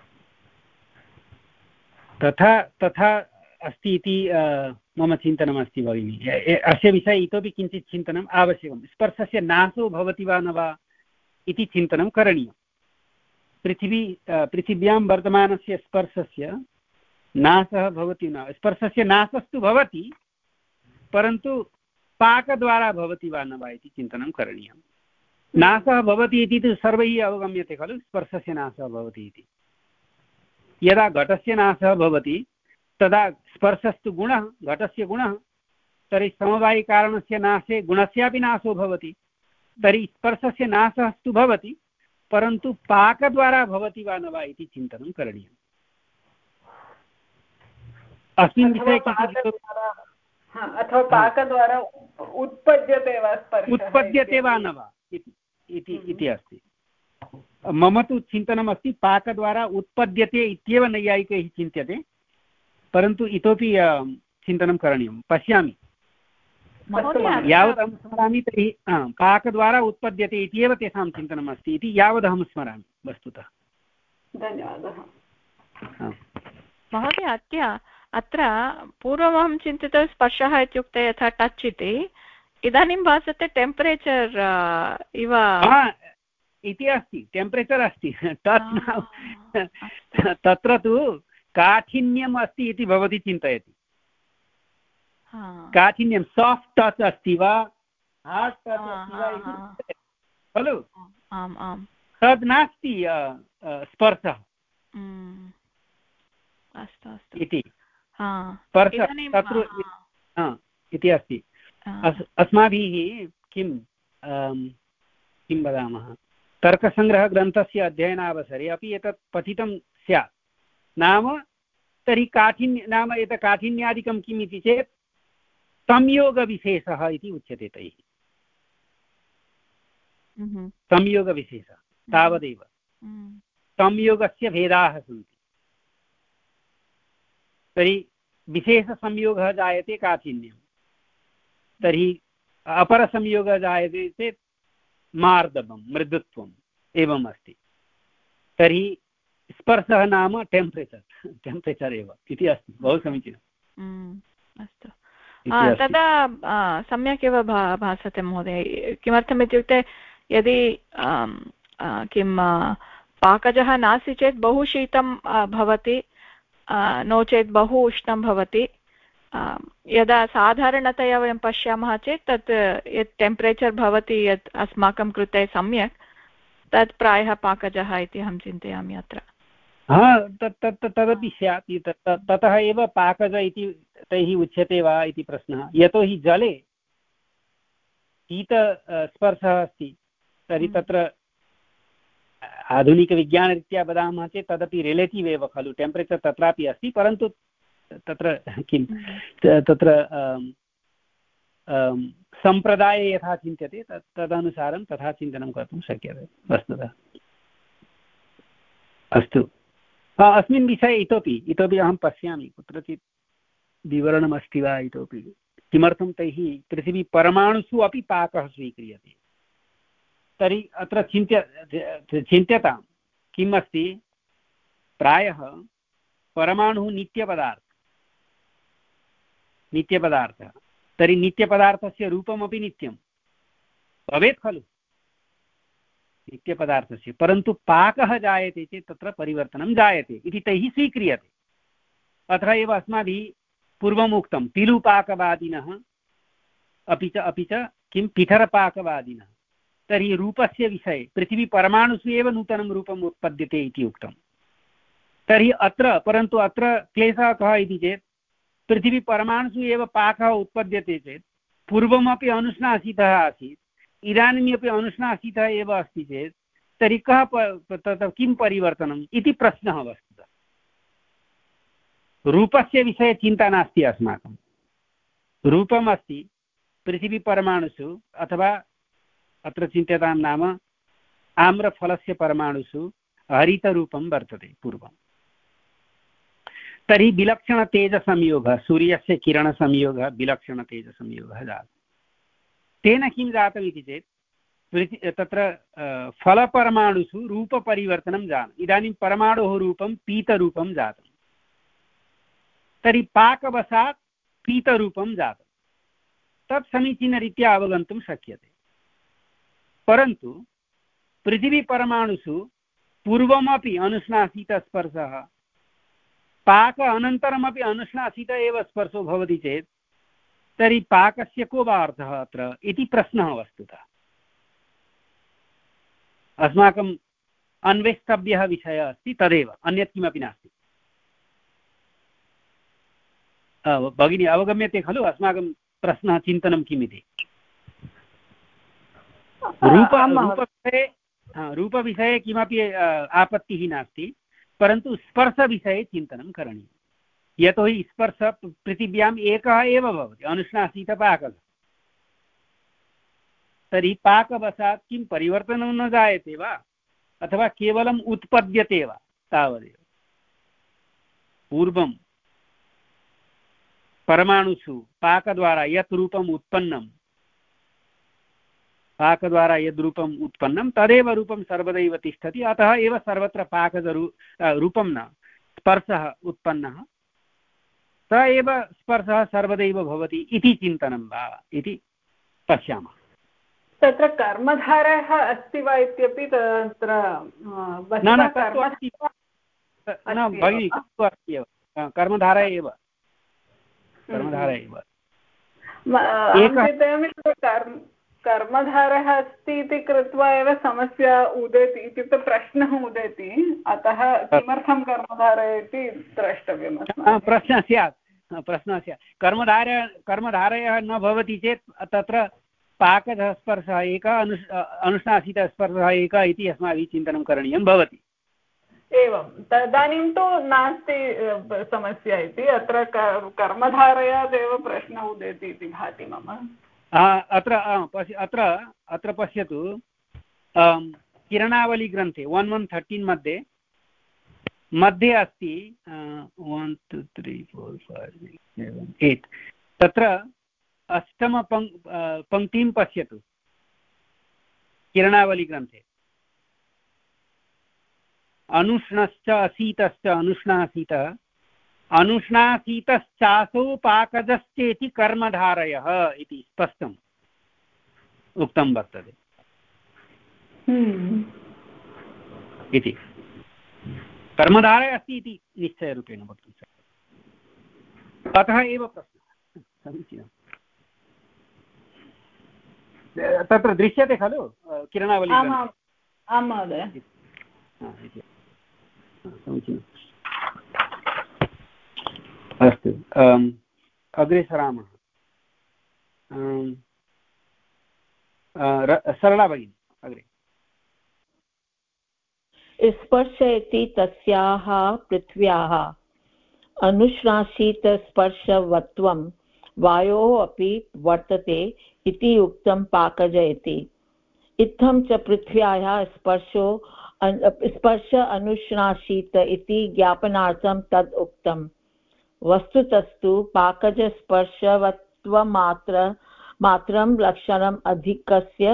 तथा तथा अस्ति इति मम चिन्तनमस्ति भगिनि। अस्य विषये इतोपि किञ्चित् चिन्तनम् आवश्यकं। स्पर्शस्य नाशो भवति वा न वा इति चिन्तनं करणीयं। पृथिवी पृथिव्यां वर्तमानस्य स्पर्शस्य नाशः भवति न, स्पर्शस्य नाशस्तु भवति, परन्तु पाकद्वारा भवति वा न वा इति चिन्तनं करणीयं। नाशः भवति इति तु सर्वैः अवगम्यते खलु, स्पर्शस्य नाशः भवति इति। यदा घटस्य नाशः भवति तदा स्पर्शस्तु गुणः, घटस्य गुणः, तर्हि समवायिकारणस्य नाशे गुणस्यापि नाशो भवति। तर्हि स्पर्शस्य नाशस्तु भवति, परन्तु पाकद्वारा भवति वा न वा इति चिन्तनं करणीयम्। अस्मिन् विषये अथवा पाकद्वारा उत्पद्यते वा स्पर्शः, उत्पद्यते वा न वा इति इति अस्ति। मम तु चिन्तनमस्ति पाकद्वारा उत्पद्यते इत्येव नैयायिकैः चिन्त्यते, परन्तु इतोपि चिन्तनं करणीयं। पश्यामि, यावदहं स्मरामि तर्हि पाकद्वारा उत्पद्यते इत्येव तेषां चिन्तनम् अस्ति इति यावदहं स्मरामि वस्तुतः। धन्यवादः महोदय। अद्य अत्र पूर्वमहं चिन्तितं स्पर्शः इत्युक्ते यथा टच् इति, इदानीं भासते टेम्परेचर् इव इति अस्ति, टेम्परेचर् अस्ति। तत् तत्र तु काठिन्यम् अस्ति इति भवती चिन्तयति। काठिन्यं साफ्ट् टच् अस्ति वा हार्ड् टच् अस्ति वा इति खलु, तद् नास्ति स्पर्शः इति। स्पर्श इति अस्ति। अस्माभिः किं किं वदामः, तर्कसङ्ग्रहग्रन्थस्य अध्ययनावसरे अपि एतत् पठितं स्यात्। नाम तर्हि काठिन्य नाम एतत् काठिन्यादिकं किम् इति चेत् संयोगविशेषः इति उच्यते तैः। संयोगविशेषः तावदेव। संयोगस्य भेदाः सन्ति। तर्हि विशेषसंयोगः जायते काठिन्यं, तर्हि अपरसंयोगः जायते चेत् मार्दवं मृदुत्वम् एवम् अस्ति। तर्हि स्पर्शः नाम टेम्परेचर् टेम्परेचर् एव इति अस्ति। बहु समीचीनम्। अस्तु, तदा सम्यक् एव भा भासते महोदय। किमर्थम् इत्युक्ते यदि किं पाकजः नास्ति चेत् बहु शीतं भवति, नो चेत् बहु उष्णं भवति। यदा साधारणतया वयं पश्यामः चेत् तत् यत् टेम्परेचर् भवति यत् अस्माकं कृते सम्यक्, तत् प्रायः पाकजः इति अहं चिन्तयामि अत्र। हा, तत् तत् तदपि स्यात्। ततः एव पाकज इति तैः उच्यते वा इति प्रश्नः। यतोहि जले शीत स्पर्शः अस्ति, तर्हि तत्र आधुनिकविज्ञानरीत्या वदामः चेत् तदपि रिलेटिव् एव खलु, टेम्परेचर् तत्रापि अस्ति, परन्तु तत्र किं तत्र सम्प्रदाये यथा चिन्त्यते तत् तदनुसारं तथा चिन्तनं कर्तुं शक्यते वस्तुतः। अस्तु, अस्मिन् विषये इतोपि इतोपि अहं पश्यामि कुत्रचित् विवरणमस्ति वा इतोपि। किमर्थं तैः पृथिवी परमाणुषु अपि पाकः स्वीक्रियते, तर्हि अत्र चिन्त्य चिन्त्यतां किम् अस्ति, प्रायः परमाणुः नित्यपदार्थः, नित्यपदार्थः, तर्हि नित्यपदार्थस्य रूपमपि नित्यं भवेत् खलु नित्यपदार्थस्य, परन्तु पाकः जायते चेत् तत्र परिवर्तनं जायते इति तैः स्वीक्रियते। अत्र एव अस्माभिः पूर्वम् उक्तं पिलुपाकवादिनः अपि च अपि च किं पिठरपाकवादिनः। तर्हि रूपस्य विषये पृथिवीपरमाणुषु एव नूतनं रूपम् उत्पद्यते इति उक्तं। तर्हि अत्र परन्तु अत्र क्लेशः कः इति चेत् पृथिवीपरमाणुषु एव पाकः उत्पद्यते चेत् पूर्वमपि अनुष्णासितः आसीत्, इदानीमपि अनुष्णासितः एव अस्ति चेत् तर्हि कः तत्र किं परिवर्तनम् इति प्रश्नः वस्तुतः। रूपस्य विषये चिन्ता नास्ति अस्माकं। रूपम् अस्ति पृथिवीपरमाणुषु अथवा अत्र चिन्त्यतां नाम आम्रफलस्य परमाणुषु हरितरूपं वर्तते पूर्वं। तर्हि विलक्षणतेजसंयोगः, सूर्यस्य किरणसंयोगः विलक्षणतेजसंयोगः जातः। तेन किं जातम् इति चेत् पृथि तत्र फलपरमाणुषु रूपपरिवर्तनं जातम्। इदानीं परमाणोः रूपं पीतरूपं जातं, तर्हि पाकवशात् पीतरूपं जातं। तत् समीचीनरीत्या अवगन्तुं शक्यते। परन्तु पृथिवीपरमाणुषु पूर्वमपि अनुष्णासितस्पर्शः, पाक अनन्तरमपि अनुष्णासित एव स्पर्शो भवति चेत् तर्हि पाकस्य को वा अर्थः अत्र इति प्रश्नः वस्तुतः। अस्माकम् अन्वेष्टव्यः विषयः अस्ति तदेव, अन्यत् किमपि नास्ति। भगिनी अवगम्यते खलु अस्माकं प्रश्नः, चिन्तनं किमिति? रूप रूपविषये रूपविषये किमपि आपत्तिः नास्ति, परन्तु स्पर्शविषये चिन्तनं करणीयं। यतोहि स्पर्श पृथिव्याम् एकः एव भवति, अनुष्णासितपाकः। तर्हि पाकवशात् किं परिवर्तनं न जायते वा अथवा केवलम् उत्पद्यते वा तावदेव। पूर्वं परमाणुषु पाकद्वारा यत् रूपम् उत्पन्नं पाकद्वारा यद् रूपम् उत्पन्नं तदेव रूपं सर्वदैव तिष्ठति। अतः एव सर्वत्र पाकजरू रूपं न स्पर्शः उत्पन्नः, स एव स्पर्शः सर्वदैव भवति इति चिन्तनं वा इति पश्यामः। तत्र कर्मधारः अस्ति वा इत्यपि तत्र न भगिनी अस्ति एव, कर्मधारः एव कर्मधारः एव कर्मधारः अस्ति इति कृत्वा एव समस्या उदेति, इत्युक्ते प्रश्नः उदेति। अतः किमर्थं कर्मधारः इति द्रष्टव्यम्। प्रश्नः स्यात् प्रश्नः स्यात् कर्मधार कर्मधारयः न भवति चेत् तत्र पाकः स्पर्शः एकः, अनु अनुष्णासितः स्पर्शः एकः इति अस्माभिः चिन्तनं करणीयं भवति। एवं, तदानीं तु नास्ति समस्या इति। अत्र कर्मधारयादेव प्रश्नः उदेति इति भाति मम। अत्र अत्र अत्र पश्यतु, किरणावलीग्रन्थे वन् वन् थर्टीन् मध्ये मध्ये अस्ति one two three four five six seven eight, तत्र अष्टमपङ् पङ्क्तिं पश्यतु किरणावलीग्रन्थे। अनुष्णश्च अशीतश्च अनुष्णासीतः अनुष्णासीतश्चासौ पाकजश्चेति कर्मधारयः इति स्पष्टम् उक्तं वर्तते इति। कर्मधारः अस्ति इति निश्चयरूपेण वक्तुं शक्यते। अतः एव प्रश्नः समीचीनं। तत्र दृश्यते खलु किरणावली? आं महोदय, समीचीनम्। अस्तु, अग्रे सरामः। सरला भगिनी अग्रे। स्पर्शयति तस्याः पृथ्व्याः अनुश्नासितस्पर्शवत्वं वायोः अपि वर्तते इति उक्तं पाकजयति। इत्थं च पृथ्व्याः स्पर्शो स्पर्श अनुश्नासित इति ज्ञापनार्थं तद् उक्तम्। वस्तुतस्तु पाकजस्पर्शवत्वमात्र मात्रं लक्षणम् अधिकस्य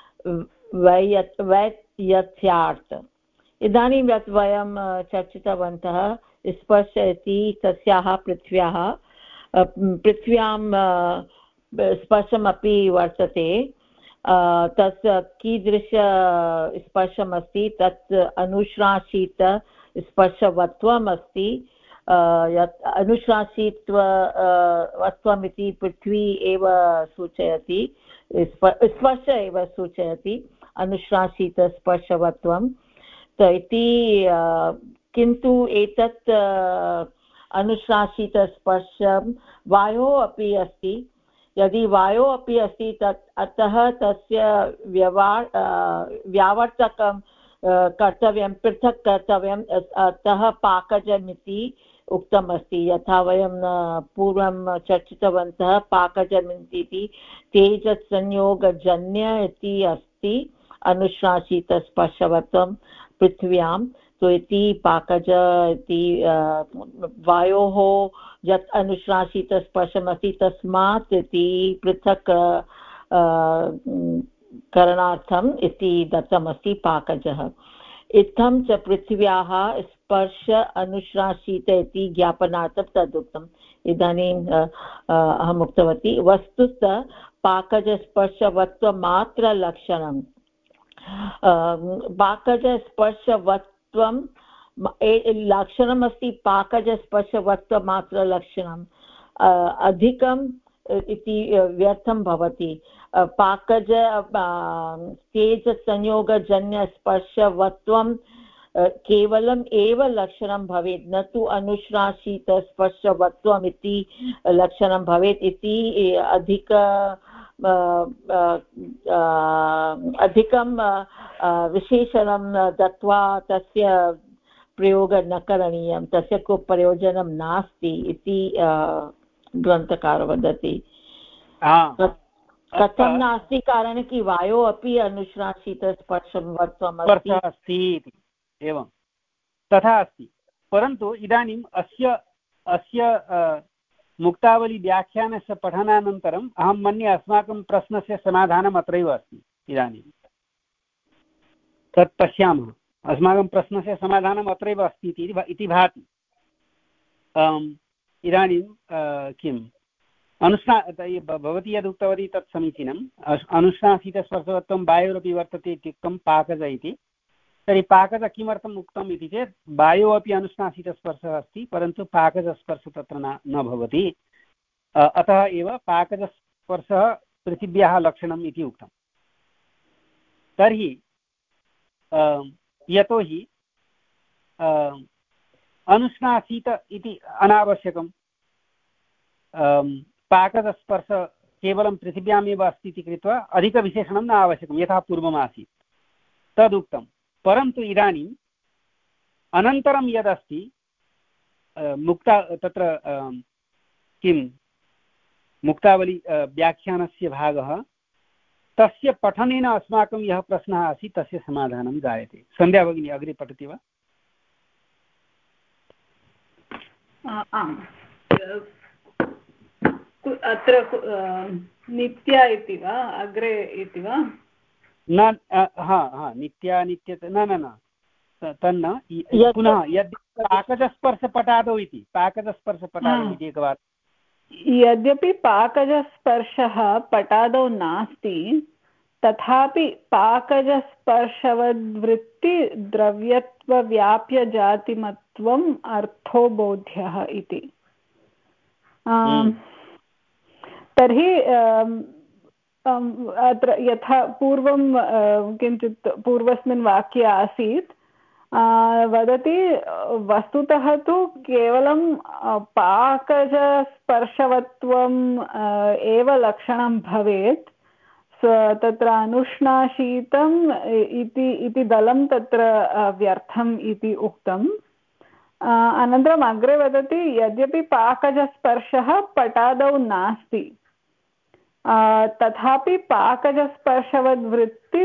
वैयथ्यार्थ। इदानीं यत् वयं चर्चितवन्तः स्पर्शयति तस्याः पृथ्व्याः पृथ्व्यां स्पर्शमपि वर्तते तत् कीदृश स्पर्शमस्ति तत् अनुश्रासीत स्पर्शवत्वम् अस्ति यत् अनुश्रासीत्व वत्वम् इति पृथ्वी एव सूचयति स्पर्श एव सूचयति अनुश्रासीत स्पर्शवत्वं इति किन्तु एतत् अनुश्रासीत स्पर्शं वायोः अपि अस्ति यदि वायोः अपि अस्ति तत् अतः तस्य व्यवहार व्यावर्तकं कर्तव्यं पृथक् कर्तव्यम् अतः पाकजमिति उक्तमस्ति यथा वयं पूर्वं चर्चितवन्तः पाकजमिति तेजसंयोगजन्य इति अस्ति अनुश्रासीतस्पर्शवत्वं पृथिव्यां तो इति पाकज इति वायोः यत् अनुश्रासीतस्पर्शमस्ति तस्मात् इति पृथक् करणार्थम् इति दत्तमस्ति पाकजः इत्थं च पृथिव्याः स्पर्श अनुश्रासीत इति ज्ञापनार्थं तदुक्तम् इदानीम् अहम् उक्तवती वस्तुतः पाकजस्पर्शवत्वमात्रलक्षणं पाकजस्पर्शवत्वं लक्षणमस्ति पाकजस्पर्शवत्वमात्रलक्षणम् अधिकम् इति व्यर्थं भवति पाकज तेजसंयोगजन्यस्पर्शवत्वं केवलम् एव लक्षणं भवेत् न तु अनुश्रासीतस्पर्शवत्वम् इति लक्षणं भवेत् इति अधिक अधिकं विशेषणं दत्वा तस्य प्रयोगः न करणीयं तस्य कोऽपि प्रयोजनं नास्ति इति ग्रन्थकारः वदति कथं नास्ति कारणं कि वायोः अपि अनुश्रासीतस्पर्शवत्वम् अस्ति इति एवं तथा अस्ति परन्तु इदानीम् अस्य अस्य मुक्तावलीव्याख्यानस्य पठनानन्तरम् अहं मन्ये अस्माकं प्रश्नस्य समाधानम् अत्रैव अस्ति इदानीं तत् पश्यामः अस्माकं प्रश्नस्य समाधानम् अत्रैव अस्ति इति भाति इदानीं किम् अनुष्णा भवती यद् उक्तवती तत् समीचीनम् अनुष्णासीतस्पर्शवत्वं वायोरपि वर्तते इत्युक्तं पाकज इति तर्हि पाकज किमर्थम् उक्तम् इति चेत् वायोः अपि अनुष्णासीतस्पर्शः अस्ति परन्तु पाकजस्पर्शः तत्र न न भवति अतः एव पाकजस्पर्शः पृथिव्याः लक्षणम् इति उक्तम् तर्हि यतोहि अनुष्णासीत इति अनावश्यकं पाकजस्पर्श केवलं पृथिव्यामेव अस्ति इति कृत्वा अधिकविशेषणं न आवश्यकं यथा पूर्वमासीत् तदुक्तं परन्तु इदानीम् अनन्तरं यदस्ति मुक्ता तत्र किं मुक्तावली व्याख्यानस्य भागः तस्य पठनेन अस्माकं यः प्रश्नः आसीत् तस्य समाधानं जायते सन्ध्या भगिनी अग्रे पठति वा आम् अत्र नित्या इति वा अग्रे इति वा न हा हा नित्या नित्य न न न तन्न पुनः यद् पाकजस्पर्शपटादौ इति पाकजस्पर्शपटादौ इति एकवारं यद्यपि पाकजस्पर्शः पटादौ नास्ति तथापि पाकजस्पर्शवद्वृत्ति द्रव्यत्वव्याप्यजातिमत्वम् अर्थो बोध्यः इति तर्हि अत्र यथा पूर्वं किञ्चित् पूर्वस्मिन् वाक्ये आसीत् वदति वस्तुतः तु केवलं पाकजस्पर्शवत्वम् एव लक्षणं भवेत् तत्र अनुष्णाशीतम् इति इति दलं तत्र व्यर्थम् इति उक्तम् अनन्तरम् अग्रे वदति यद्यपि पाकजस्पर्शः पटादौ नास्ति तथापि पाकजस्पर्शवद्वृत्ति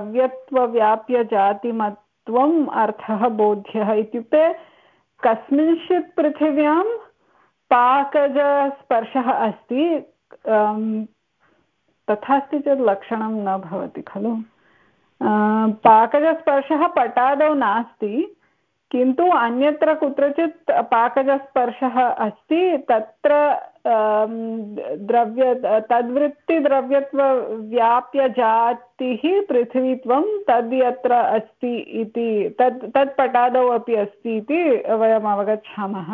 द्रव्यत्वव्याप्यजातिमत्वम् अर्थः बोध्यः इत्युक्ते कस्मिंश्चित् पृथिव्यां पाकजस्पर्शः अस्ति तथा अस्ति चेत् लक्षणं न भवति खलु पाकजस्पर्शः पटादौ नास्ति किन्तु अन्यत्र कुत्रचित् पाकजस्पर्शः अस्ति तत्र द्रव्य तद्वृत्तिद्रव्यत्वव्याप्यजातिः पृथिवीत्वं तद् यत्र अस्ति इति तत् तत् पटादौ अपि अस्ति इति वयम् अवगच्छामः।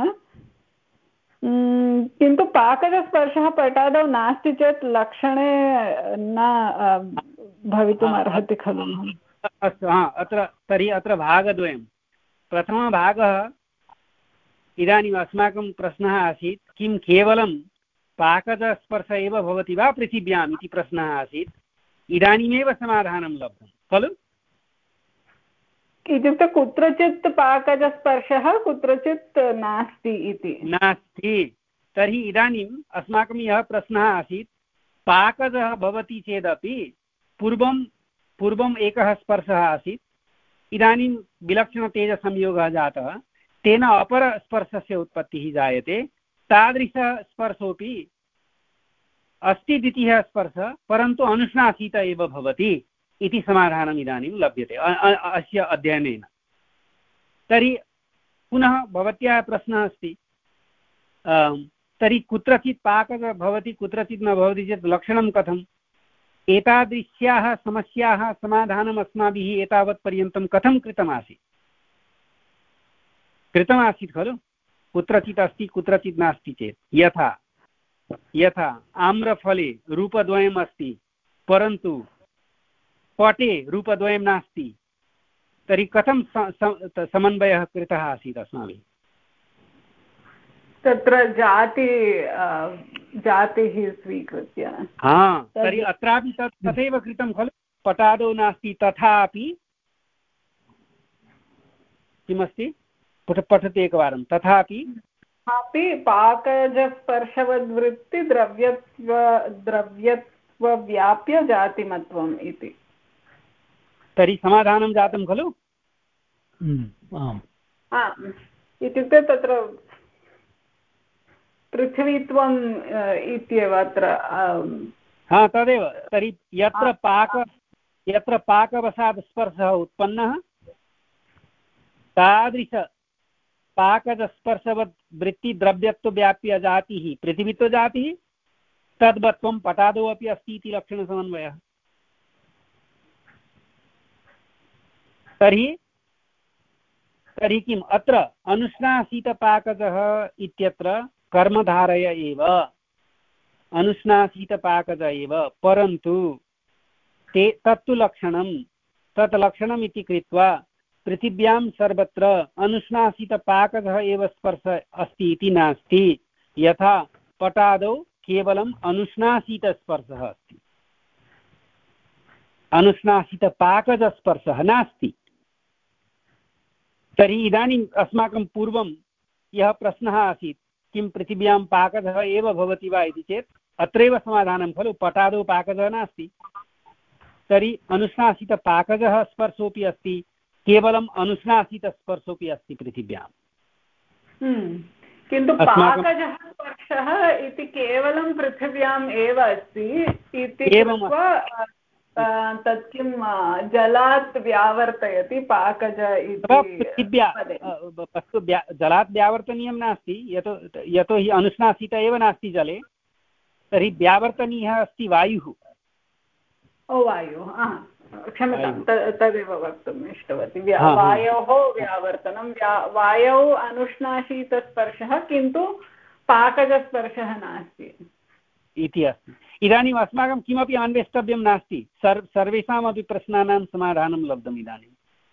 किन्तु पाकजस्पर्शः पटादौ नास्ति चेत् लक्षणे न भवितुम् अर्हति खलु। अस्तु, हा, अत्र तर्हि अत्र भागद्वयं। प्रथमभागः इदानीम् अस्माकं प्रश्नः आसीत् किं केवलं पाकजस्पर्श एव भवति वा पृथिव्याम् इति प्रश्नः आसीत्। इदानीमेव समाधानं लब्धं खलु। इत्युक्ते कुत्रचित् पाकजस्पर्शः कुत्रचित् नास्ति इति। नास्ति। तर्हि इदानीम् अस्माकं यः प्रश्नः आसीत् पाकजः भवति चेदपि पूर्वं पूर्वम् एकः स्पर्शः आसीत्, इदानीं विलक्षणतेजसंयोगः जातः, तेन अपरस्पर्शस्य उत्पत्तिः जायते। तादृशः स्पर्शोऽपि अस्ति द्वितीयः स्पर्शः, परन्तु अनुष्णासीत एव भवति इति समाधानम् इदानीं लभ्यते अस्य अध्ययनेन। तर्हि पुनः भवत्याः प्रश्नः अस्ति तर्हि कुत्रचित् पाकः भवति कुत्रचित् न भवति चेत् लक्षणं कथम्? एतादृश्याः समस्याः समाधानम् अस्माभिः एतावत्पर्यन्तं कथं कृतमासीत्? कृतमासीत् खलु, कुत्रचित् अस्ति कुत्रचित् नास्ति चेत्। यथा यथा आम्रफले रूपद्वयम् अस्ति परन्तु पटे रूपद्वयं नास्ति, तर्हि कथं समन्वयः कृतः आसीत् अस्माभिः? तत्र जाति जातिः स्वीकृत्य। हा, तर्हि अत्रापि तत् तथैव कृतं खलु। पटादौ नास्ति तथापि किमस्ति, पठतु एकवारं। तथापि अपि पाकजस्पर्शवद्वृत्ति द्रव्यत्व द्रव्यत्वव्याप्य जातिमत्वम् इति। तर्हि समाधानं जातं खलु। आम्, इत्युक्ते तत्र पृथिवीत्वम् इत्येव अत्र। हा, तदेव। तर्हि यत्र पाक यत्र पाकवशात् स्पर्शः उत्पन्नः तादृश पाकजस्पर्शवद् वृत्तिद्रव्यत्वव्याप्य जातिः पृथिवीत्वजातिः तद्वत्वं पटादौ अपि अस्ति इति लक्षणसमन्वयः। तर्हि तर्हि किम् अत्र अनुष्णासीतपाकजः इत्यत्र कर्मधारय एव, अनुष्णासीतपाकज एव, परन्तु ते तत्तु लक्षणं तत् लक्षणम् इति कृत्वा पृथिव्यां सर्वत्र अनुष्णासीतपाकजः एव स्पर्श अस्ति इति नास्ति। यथा पटादौ केवलम् अनुष्णासीतस्पर्शः अस्ति, अनुष्णासीतपाकजस्पर्शः नास्ति। तर्हि इदानीम् अस्माकं पूर्वं यः प्रश्नः आसीत् किं पृथिव्यां पाकजः एव भवति वा इति चेत् अत्रैव समाधानं खलु, पटादौ पाकजः नास्ति। तर्हि अनुष्णासीतपाकजः स्पर्शोऽपि अस्ति, केवलम् अनुष्णासीतस्पर्शोऽपि अस्ति पृथिव्याम्। किन्तु पाकजः स्पर्शः इति केवलं पृथिव्याम् एव अस्ति इति कृत्वा तत् किं जलात् व्यावर्तयति पाकज इति। जलात् व्यावर्तनीयं नास्ति, यतो यतोहि अनुष्णासीत एव नास्ति जले, तर्हि व्यावर्तनीयः अस्ति वायुः। ओ वायुः, क्षम्यतां, तदेव वक्तुम् इष्टवती। वायोः व्यावर्तनं, वायौ अनुष्णाशीतस्पर्शः किन्तु पाकजस्पर्शः नास्ति इति अस्ति। इदानीम् अस्माकं किमपि अन्वेष्टव्यं नास्ति, सर् सर्वेषामपि प्रश्नानां समाधानं लब्धम् इदानीं।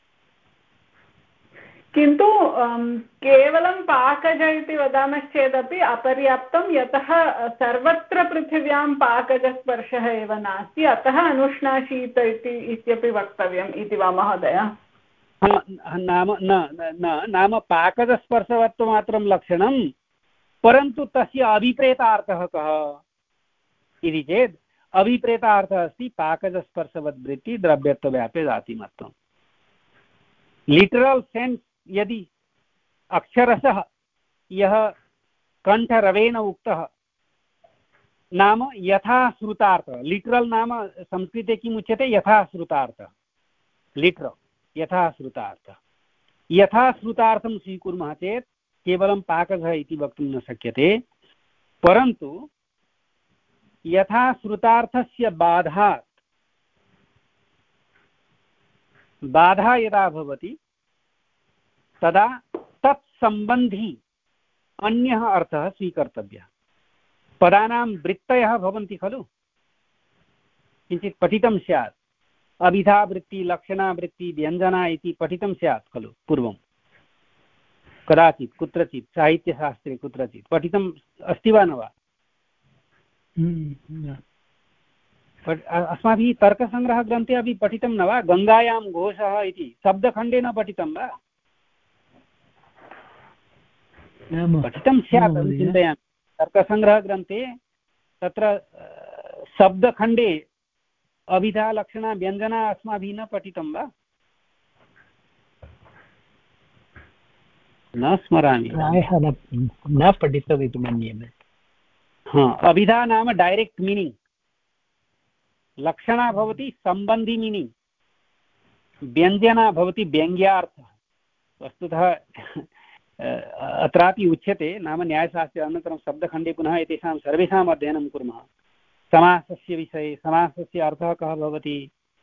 किन्तु केवलं पाकज इति वदामश्चेदपि अपर्याप्तं, यतः सर्वत्र पृथिव्यां पाकजस्पर्शः एव नास्ति, अतः अनुष्णाशीत इति इत्यपि वक्तव्यम् इति वा महोदय? नाम न नाम पाकजस्पर्शवत्वमात्रं लक्षणं, परन्तु तस्य अभिप्रेतार्थः कः इति चेत् अभिप्रेतार्थः अस्ति पाकजस्पर्शवद्वृत्ति द्रव्यत्वव्याप्य जातिमत्वम्। लिटरल् सेन्स् यदि अक्षरशः यः कण्ठरवेण उक्तः नाम यथा श्रुतार्थः, लिटरल् नाम संस्कृते किम् उच्यते, यथा श्रुतार्थः, लिटरल् यथा श्रुतार्थः। यथा श्रुतार्थं स्वीकुर्मः चेत् केवलं पाकजः इति वक्तुं न शक्यते, परन्तु यथा श्रुतार्थस्य बाधात् बाधा यदा भवति तदा तत्सम्बन्धी अन्यः अर्थः स्वीकर्तव्यः। पदानां वृत्तयः भवन्ति खलु, किञ्चित् पठितं स्यात्, अभिधावृत्ति लक्षणावृत्ति व्यञ्जना इति पठितं स्यात् खलु पूर्वं कदाचित् कुत्रचित् साहित्यशास्त्रे कुत्रचित् पठितम् अस्ति वा न वा? अस्माभिः तर्कसङ्ग्रहग्रन्थे अपि पठितं न वा? गङ्गायां घोषः इति शब्दखण्डेन पठितं वा? पठितं स्यात् चिन्तयामि। तर्कसङ्ग्रहग्रन्थे तत्र शब्दखण्डे अभिधा लक्षणा व्यञ्जना अस्माभिः न पठितं वा? न स्मरामि, प्रायः न पठितम् इति मन्ये। हा, अभिधा नाम डैरेक्ट् मीनिङ्ग्, लक्षणा भवति सम्बन्धि मीनिङ्ग्, व्यञ्जना भवति व्यङ्ग्यार्थः। वस्तुतः अत्रापि उच्यते, नाम न्यायशास्त्रे अनन्तरं शब्दखण्डे पुनः एतेषां सर्वेषाम् अध्ययनं कुर्मः। समासस्य विषये, समासस्य अर्थः कः भवति,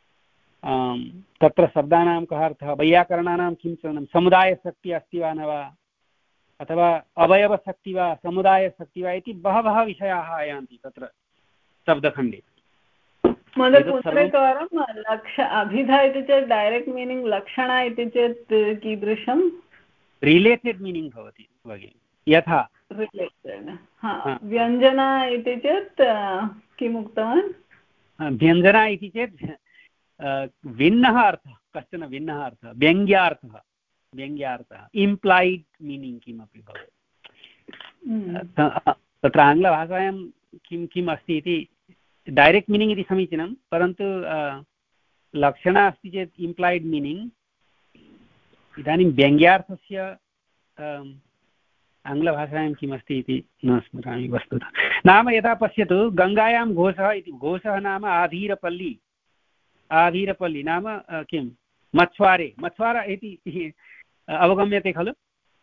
तत्र शब्दानां कः अर्थः, वैयाकरणानां किं चलनं, समुदायशक्तिः अस्ति वा न वा, अथवा अवयवशक्तिः वा समुदायशक्तिः वा इति बहवः विषयाः आयान्ति तत्र शब्दखण्डे। पुनरेकवारं लक्ष अभिधा इति चेत् डैरेक्ट् मीनिङ्ग्, लक्षणा इति चेत् कीदृशं? रिलेटेड् मीनिङ्ग् भवति भगिनि। यथा रिलेटेड्, व्यञ्जना इति चेत् किम् उक्तवान्? व्यञ्जना इति चेत् भिन्नः अर्थः, कश्चन भिन्नः अर्थः, व्यङ्ग्यार्थः, व्यङ्ग्यार्थः, इम्प्लैड् मीनिङ्ग् किमपि भवति। तत्र आङ्ग्लभाषायां किं किम् अस्ति इति डैरेक्ट् मीनिङ्ग् इति समीचीनं, परन्तु लक्षणा अस्ति चेत् इम्प्लैड् मीनिङ्ग्। इदानीं व्यङ्ग्यार्थस्य आङ्ग्लभाषायां किमस्ति इति न स्मरामि वस्तुतः। नाम यथा पश्यतु, गङ्गायां घोषः इति, घोषः नाम आधीरपल्ली, आधीरपल्ली नाम किं, मछ्वारे, मछ्वार इति अवगम्यते खलु?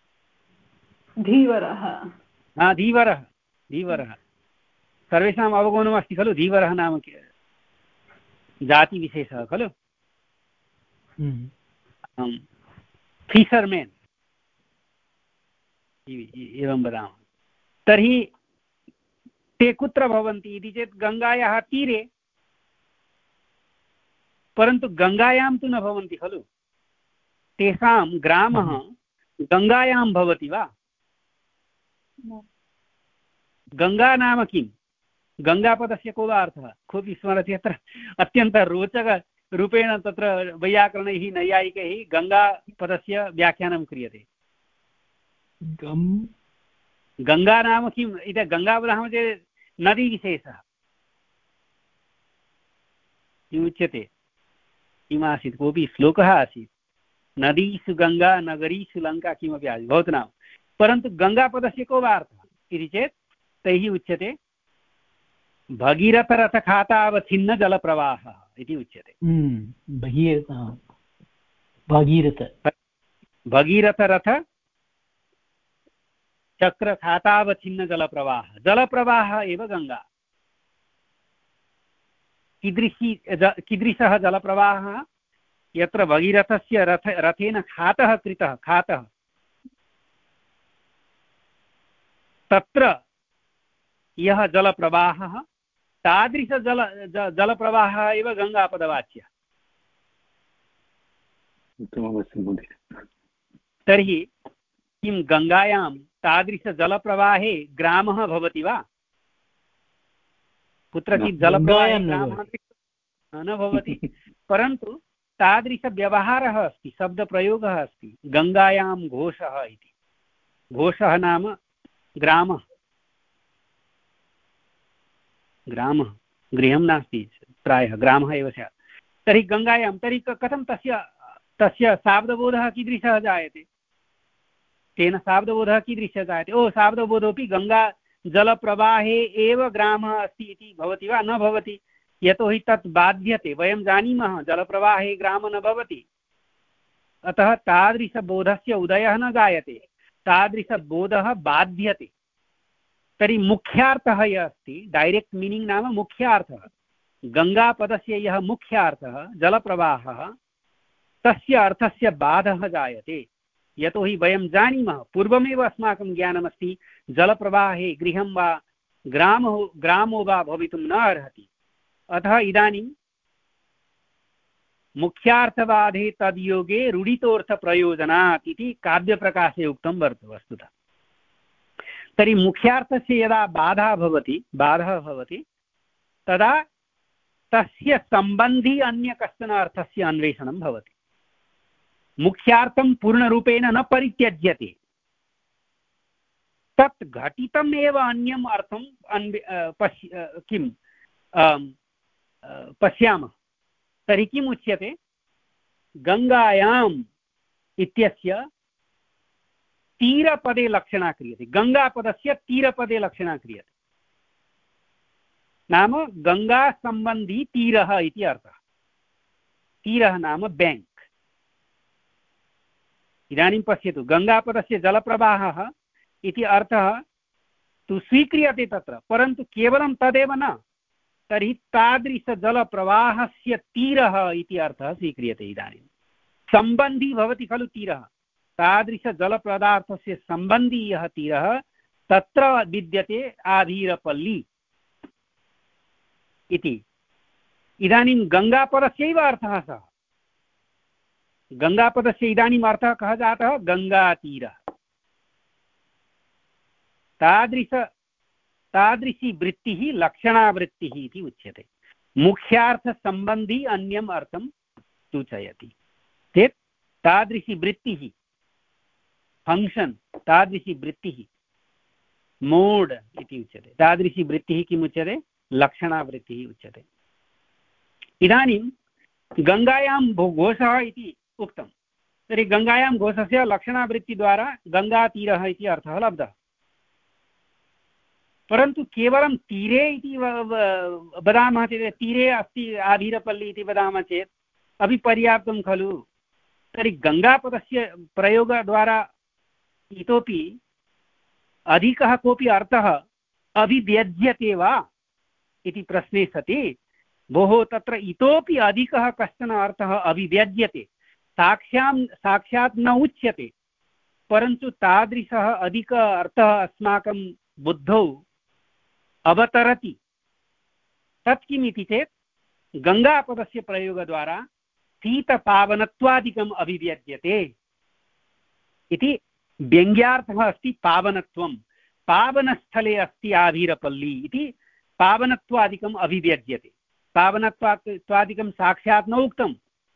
धीवरः, हा, धीवरः, धीवरः सर्वेषाम् अवगमनमस्ति खलु। धीवरः नाम जातिविशेषः खलु। फिशर्मेन् एवं वदामः। तर्हि ते कुत्र भवन्ति इति चेत् गङ्गायाः तीरे, परन्तु गङ्गायां तु न भवन्ति खलु। तेषां ग्रामः गङ्गायां भवति वा? गङ्गा नाम किं? गङ्गापदस्य को वा अर्थः? कोऽपि स्मरति अत्र? अत्यन्तरोचकरूपेण तत्र वैयाकरणैः नैयायिकैः गङ्गापदस्य व्याख्यानं क्रियते। गङ्गा नाम किम् इति गङ्गा वदामः चेत् नदीविशेषः किमुच्यते? किमासीत्, कोऽपि श्लोकः आसीत्, नदीषु गङ्गा नगरीषु लङ्का किमपि आसीत्, भवतु नाम। परन्तु गङ्गापदस्य को वा अर्थः इति चेत् तैः उच्यते भगीरथरथखातावच्छिन्न जलप्रवाहः इति उच्यते। भगीरथ भगीरथरथ चक्रखातावच्छिन्न जलप्रवाहः, जलप्रवाहः एव गङ्गा। कीदृशी कीदृशः जलप्रवाहः? यत्र भगीरथस्य रथ रथेन खातः कृतः, खातः, तत्र यः जलप्रवाहः, तादृशजल जलप्रवाहः एव गङ्गापदवाच्यः। तर्हि किं गङ्गायां तादृशजलप्रवाहे ग्रामः भवति वा? कुत्रचित् जलप्रवाहे ग्रामः न भवति, परन्तु तादृशव्यवहारः अस्ति, शब्दप्रयोगः अस्ति। गङ्गायां घोषः इति, घोषः नाम ग्रामः, ग्रामः, गृहं नास्ति प्रायः, ग्रामः एव स्यात्। तर्हि गङ्गायां, तर्हि कथं तस्य तस्य शाब्दबोधः कीदृशः जायते? तेन शाब्दबोधः कीदृशः जायते? ओ, शाब्दबोधोऽपि गङ्गा जलप्रवाहे एव ग्रामः अस्ति इति भवति वा? न भवति, यतोहि तत् बाध्यते। वयं जानीमः जलप्रवाहे ग्रामः न भवति, अतः तादृशबोधस्य उदयः न जायते, तादृशबोधः बाध्यते। तर्हि मुख्यार्थः यः अस्ति, डैरेक्ट् मीनिङ्ग् नाम मुख्यार्थः, गङ्गापदस्य यः मुख्यार्थः जलप्रवाहः, तस्य अर्थस्य बाधः जायते। यतोहि वयं जानीमः, पूर्वमेव अस्माकं ज्ञानमस्ति, जलप्रवाहे गृहं वा ग्रामो ग्रामो वा भवितुं न अर्हति। अतः इदानीं मुख्यार्थबाधे तद्योगे रूढितोऽर्थप्रयोजनात् इति काव्यप्रकाशे उक्तं वर्तते वस्तुतः। तर्हि मुख्यार्थस्य यदा बाधा भवति बाधः भवति तदा तस्य सम्बन्धी अन्य कश्चन अर्थस्य अन्वेषणं भवति। मुख्यार्थं पूर्णरूपेण न परित्यज्यते, तत् घटितम् एव अन्यम् अर्थं अन्वे पश्य किं पश्यामः। तर्हि किम् उच्यते, गङ्गायाम् इत्यस्य तीरपदे लक्षणा क्रियते, गङ्गापदस्य तीरपदे लक्षणा क्रियते, नाम गङ्गासम्बन्धी तीरः इति अर्थः। तीरः नाम बेङ्क्। इदानीं पश्यतु, गङ्गापदस्य जलप्रवाहः इति अर्थः तु स्वीक्रियते तत्र, परन्तु केवलं तदेव न, तर्हि तादृशजलप्रवाहस्य तीरः इति अर्थः स्वीक्रियते। इदानीं सम्बन्धी भवति खलु तीरः, तादृशजलपदार्थस्य सम्बन्धी यः तीरः तत्र विद्यते आधीरपल्ली इति। इदानीं गङ्गापदस्यैव अर्थः सः, गङ्गापदस्य इदानीम् अर्थः कः जातः, गङ्गातीरः। तादृश तादृशी वृत्तिः लक्षणावृत्तिः इति उच्यते। मुख्यार्थसम्बन्धी अन्यम् अर्थं सूचयति चेत् तादृशी वृत्तिः, फङ्क्षन्, तादृशी वृत्तिः मोड् इति उच्यते। तादृशी वृत्तिः किम् उच्यते, लक्षणावृत्तिः उच्यते। इदानीं गङ्गायां घोषः इति उक्तं, तर्हि गङ्गायां घोषस्य लक्षणावृत्तिद्वारा गङ्गातीरः इति अर्थः लब्धः। परन्तु केवलं तीरे इति वदामः चेत्, तीरे अस्ति आधीरपल्ली इति वदामः चेत् अपि पर्याप्तं खलु। तर्हि गङ्गापदस्य प्रयोगद्वारा इतोपि अधिकः कोऽपि अर्थः अभिव्यज्यते वा इति प्रश्ने सति, भोः तत्र इतोपि अधिकः कश्चन अर्थः अभिव्यज्यते, साक्षां साक्षात् न उच्यते, परन्तु तादृशः अधिक अर्थः अस्माकं बुद्धौ अवतरति। तत् किमिति चेत् गङ्गापदस्य प्रयोगद्वारा शीतपावनत्वादिकम् अभिव्यज्यते इति व्यङ्ग्यार्थः अस्ति पावनत्वं। पावनस्थले अस्ति आधीरपल्ली इति पावनत्वादिकम् अभिव्यज्यते। पावनत्वादिकं साक्षात् न उक्तम्,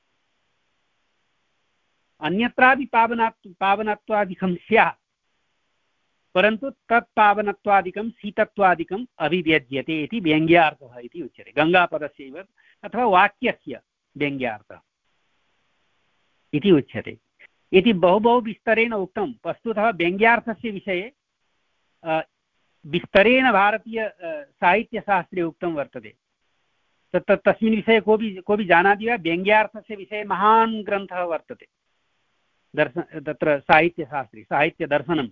अन्यत्रापि पावनात् पावनत्वादिकं स्यात्, परन्तु तत् पावनत्वादिकं शीतत्वादिकम् अभिव्यज्यते इति व्यङ्ग्यार्थः इति उच्यते। गङ्गापदस्यैव अथवा वाक्यस्य व्यङ्ग्यार्थः इति उच्यते। इति बहु बहु विस्तरेण उक्तं। वस्तुतः व्यङ्ग्यार्थस्य विषये विस्तरेण भारतीय साहित्यशास्त्रे उक्तं वर्तते। तत् तस्मिन् विषये कोऽपि कोऽपि जानाति वा? व्यङ्ग्यार्थस्य विषये महान् ग्रन्थः वर्तते दर्शन तत्र साहित्यशास्त्रे, साहित्यदर्शनं।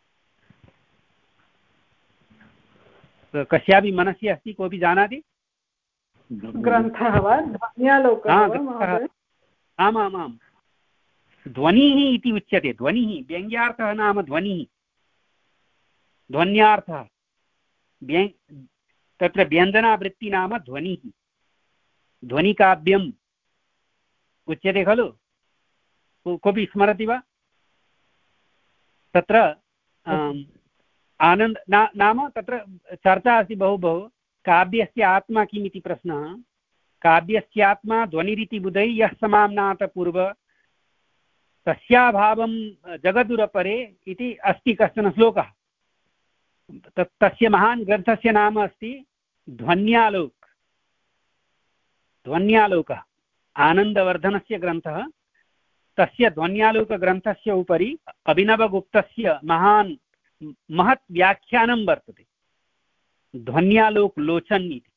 कस्यापि मनसि अस्ति, कोऽपि जानाति? ग्रन्थः वा? ध्वन्यालोकः? आमामां, ध्वनिः इति उच्यते। ध्वनिः, व्यङ्ग्यार्थः नाम ध्वनिः, ध्वन्यार्थः। व्यङ् तत्र व्यञ्जनावृत्ति नाम ध्वनिः, ध्वनिकाव्यम् उच्यते खलु। कोऽपि स्मरति वा? तत्र आनन्द ना, नाम तत्र चर्चा अस्ति बहु बहु। काव्यस्य आत्मा किमिति प्रश्नः। काव्यस्यात्मा ध्वनिरिति बुधै यः समाम्नात पूर्व तस्याभावं जगदुरपरे इति अस्ति कश्चन श्लोकः। तत् तस्य महान् ग्रन्थस्य नाम अस्ति ध्वन्यालोक ध्वन्यालोकः, आनन्दवर्धनस्य ग्रन्थः। तस्य ध्वन्यालोकग्रन्थस्य उपरि अभिनवगुप्तस्य महान् महत् व्याख्यानं वर्तते, ध्वन्यालोकलोचन् इति।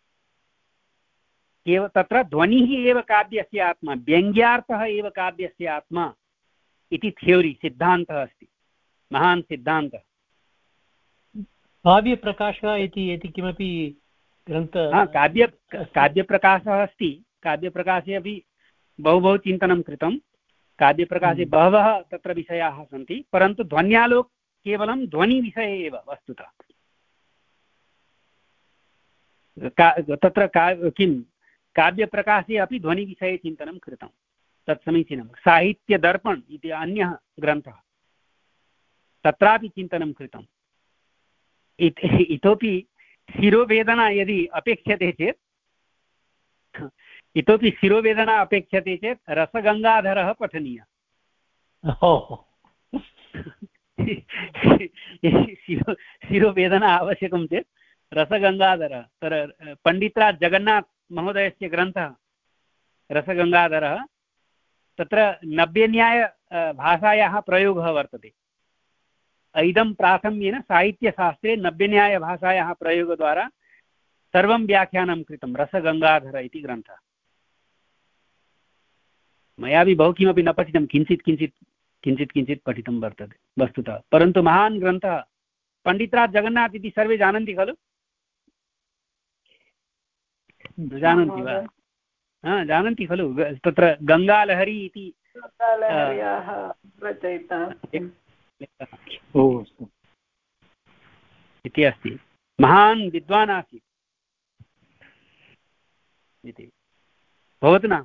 केव तत्र ध्वनिः एव काव्यस्य आत्मा, व्यङ्ग्यार्थः एव काव्यस्य आत्मा इति थ्योरी, सिद्धान्तः अस्ति, महान् सिद्धान्तः। काव्यप्रकाशः इति इति किमपि ग्रन्थ काव्य काव्यप्रकाशः अस्ति। काव्यप्रकाशे अपि बहु बहु चिन्तनं कृतं। काव्यप्रकाशे बहवः तत्र विषयाः सन्ति, परन्तु ध्वन्यालोक केवलं ध्वनिविषये एव वस्तुतः। तत्र का किं काव्यप्रकाशे अपि ध्वनिविषये चिन्तनं कृतं, तत् समीचीनं। साहित्यदर्पण इति अन्यः ग्रन्थः, तत्रापि चिन्तनं कृतम्। इतोपि शिरोवेदना यदि अपेक्षते चेत् इतोपि शिरोवेदना अपेक्षते चेत् रसगङ्गाधरः पठनीयः। शिरो शिरोवेदना आवश्यकं चेत् रसगङ्गाधरः। तत्र पण्डितराज जगन्नाथ महोदयस्य ग्रन्थः रसगङ्गाधरः, तत्र नव्यन्याय भाषायाः प्रयोगः वर्तते। इदं प्राथम्येन साहित्यशास्त्रे नव्यन्यायभाषायाः प्रयोगद्वारा सर्वं व्याख्यानं कृतं रसगङ्गाधर इति ग्रन्थः। मयापि बहु किमपि न पठितं, किञ्चित् किञ्चित् किञ्चित् किञ्चित् पठितं वर्तते वस्तुतः, परन्तु महान् ग्रन्थः। पण्डितराज जगन्नाथ इति सर्वे जानन्ति खलु? न जानन्ति वा? हा, जानन्ति खलु? तत्र गङ्गालहरी इति इति अस्ति। महान् विद्वान् आसीत् इति भवतु न,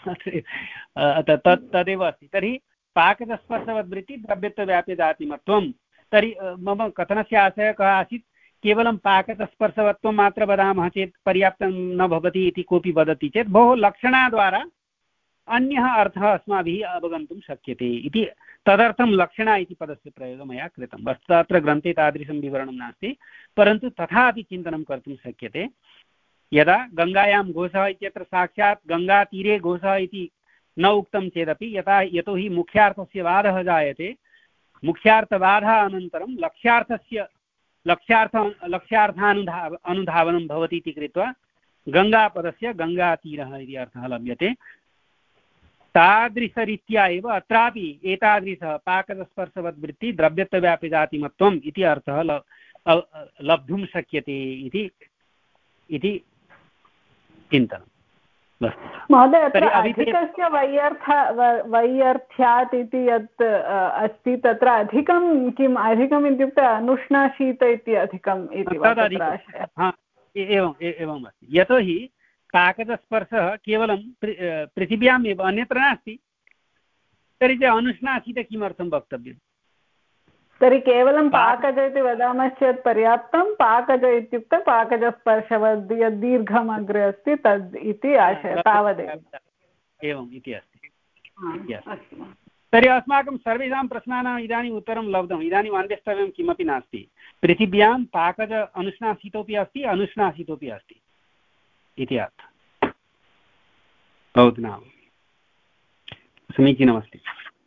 तत् तदेव अस्ति। तर्हि पाकजस्पर्शवद्वृत्ति द्रव्यत्वव्याप्यजातिमत्वं। तर्हि मम कथनस्य आशयः कः आसीत्? केवलं पाकजस्पर्शवत्वं मात्र वदामः चेत् पर्याप्तं न भवति इति कोऽपि वदति चेत् बहु लक्षणाद्वारा अन्यः अर्थः अस्माभिः अवगन्तुं शक्यते इति, तदर्थं लक्षणा इति पदस्य प्रयोगः मया कृतं। वस्तुतः अत्र ग्रन्थे तादृशं विवरणं नास्ति, परन्तु तथापि चिन्तनं कर्तुं शक्यते। यदा गङ्गायां घोषः इत्यत्र साक्षात् गङ्गातीरे घोषः इति न उक्तं चेदपि यथा यतोहि मुख्यार्थस्य वादः जायते, मुख्यार्थवादः अनन्तरं लक्ष्यार्थस्य लक्ष्यार्थ लक्ष्यार्थानुधा अनुधावनं भवति इति कृत्वा गङ्गापदस्य गङ्गातीरः इति अर्थः लभ्यते। तादृशरीत्या एव अत्रापि एतादृशः पाकजस्पर्शवद्वृत्ति द्रव्यत्वव्याप्यजातिमत्वम् इति अर्थः लब्धुं शक्यते इति इति चिन्तनं। महोदय, अत्र अधिकस्य वैयर्थ वैयर्थ्यात् इति यत् अस्ति, तत्र अधिकं किम्? अधिकम् इत्युक्ते अनुष्णाशीत इति अधिकम् इति वा? एवम् एवम् अस्ति। यतोहि पाकजस्पर्शः केवलं पृथिव्याम् एव, अन्यत्र नास्ति। तर्हि च अनुष्णाशीत किमर्थं वक्तव्यम्? तर्हि केवलं पाकज इति वदामः चेत् पर्याप्तं? पाकज इत्युक्ते पाकजस्पर्शवद् यद् दीर्घम् अग्रे अस्ति तद् इति आशयः, तावदेव। एवम् इति अस्ति। तर्हि अस्माकं सर्वेषां प्रश्नानाम् इदानीम् उत्तरं लब्धम्। इदानीम् अन्वेष्टव्यं किमपि नास्ति। पृथिव्यां पाकज अनुष्णाशीतोपि अस्ति, अनुष्णाशीतोपि अस्ति इति अर्थः। भवतु नाम समीचीनमस्ति।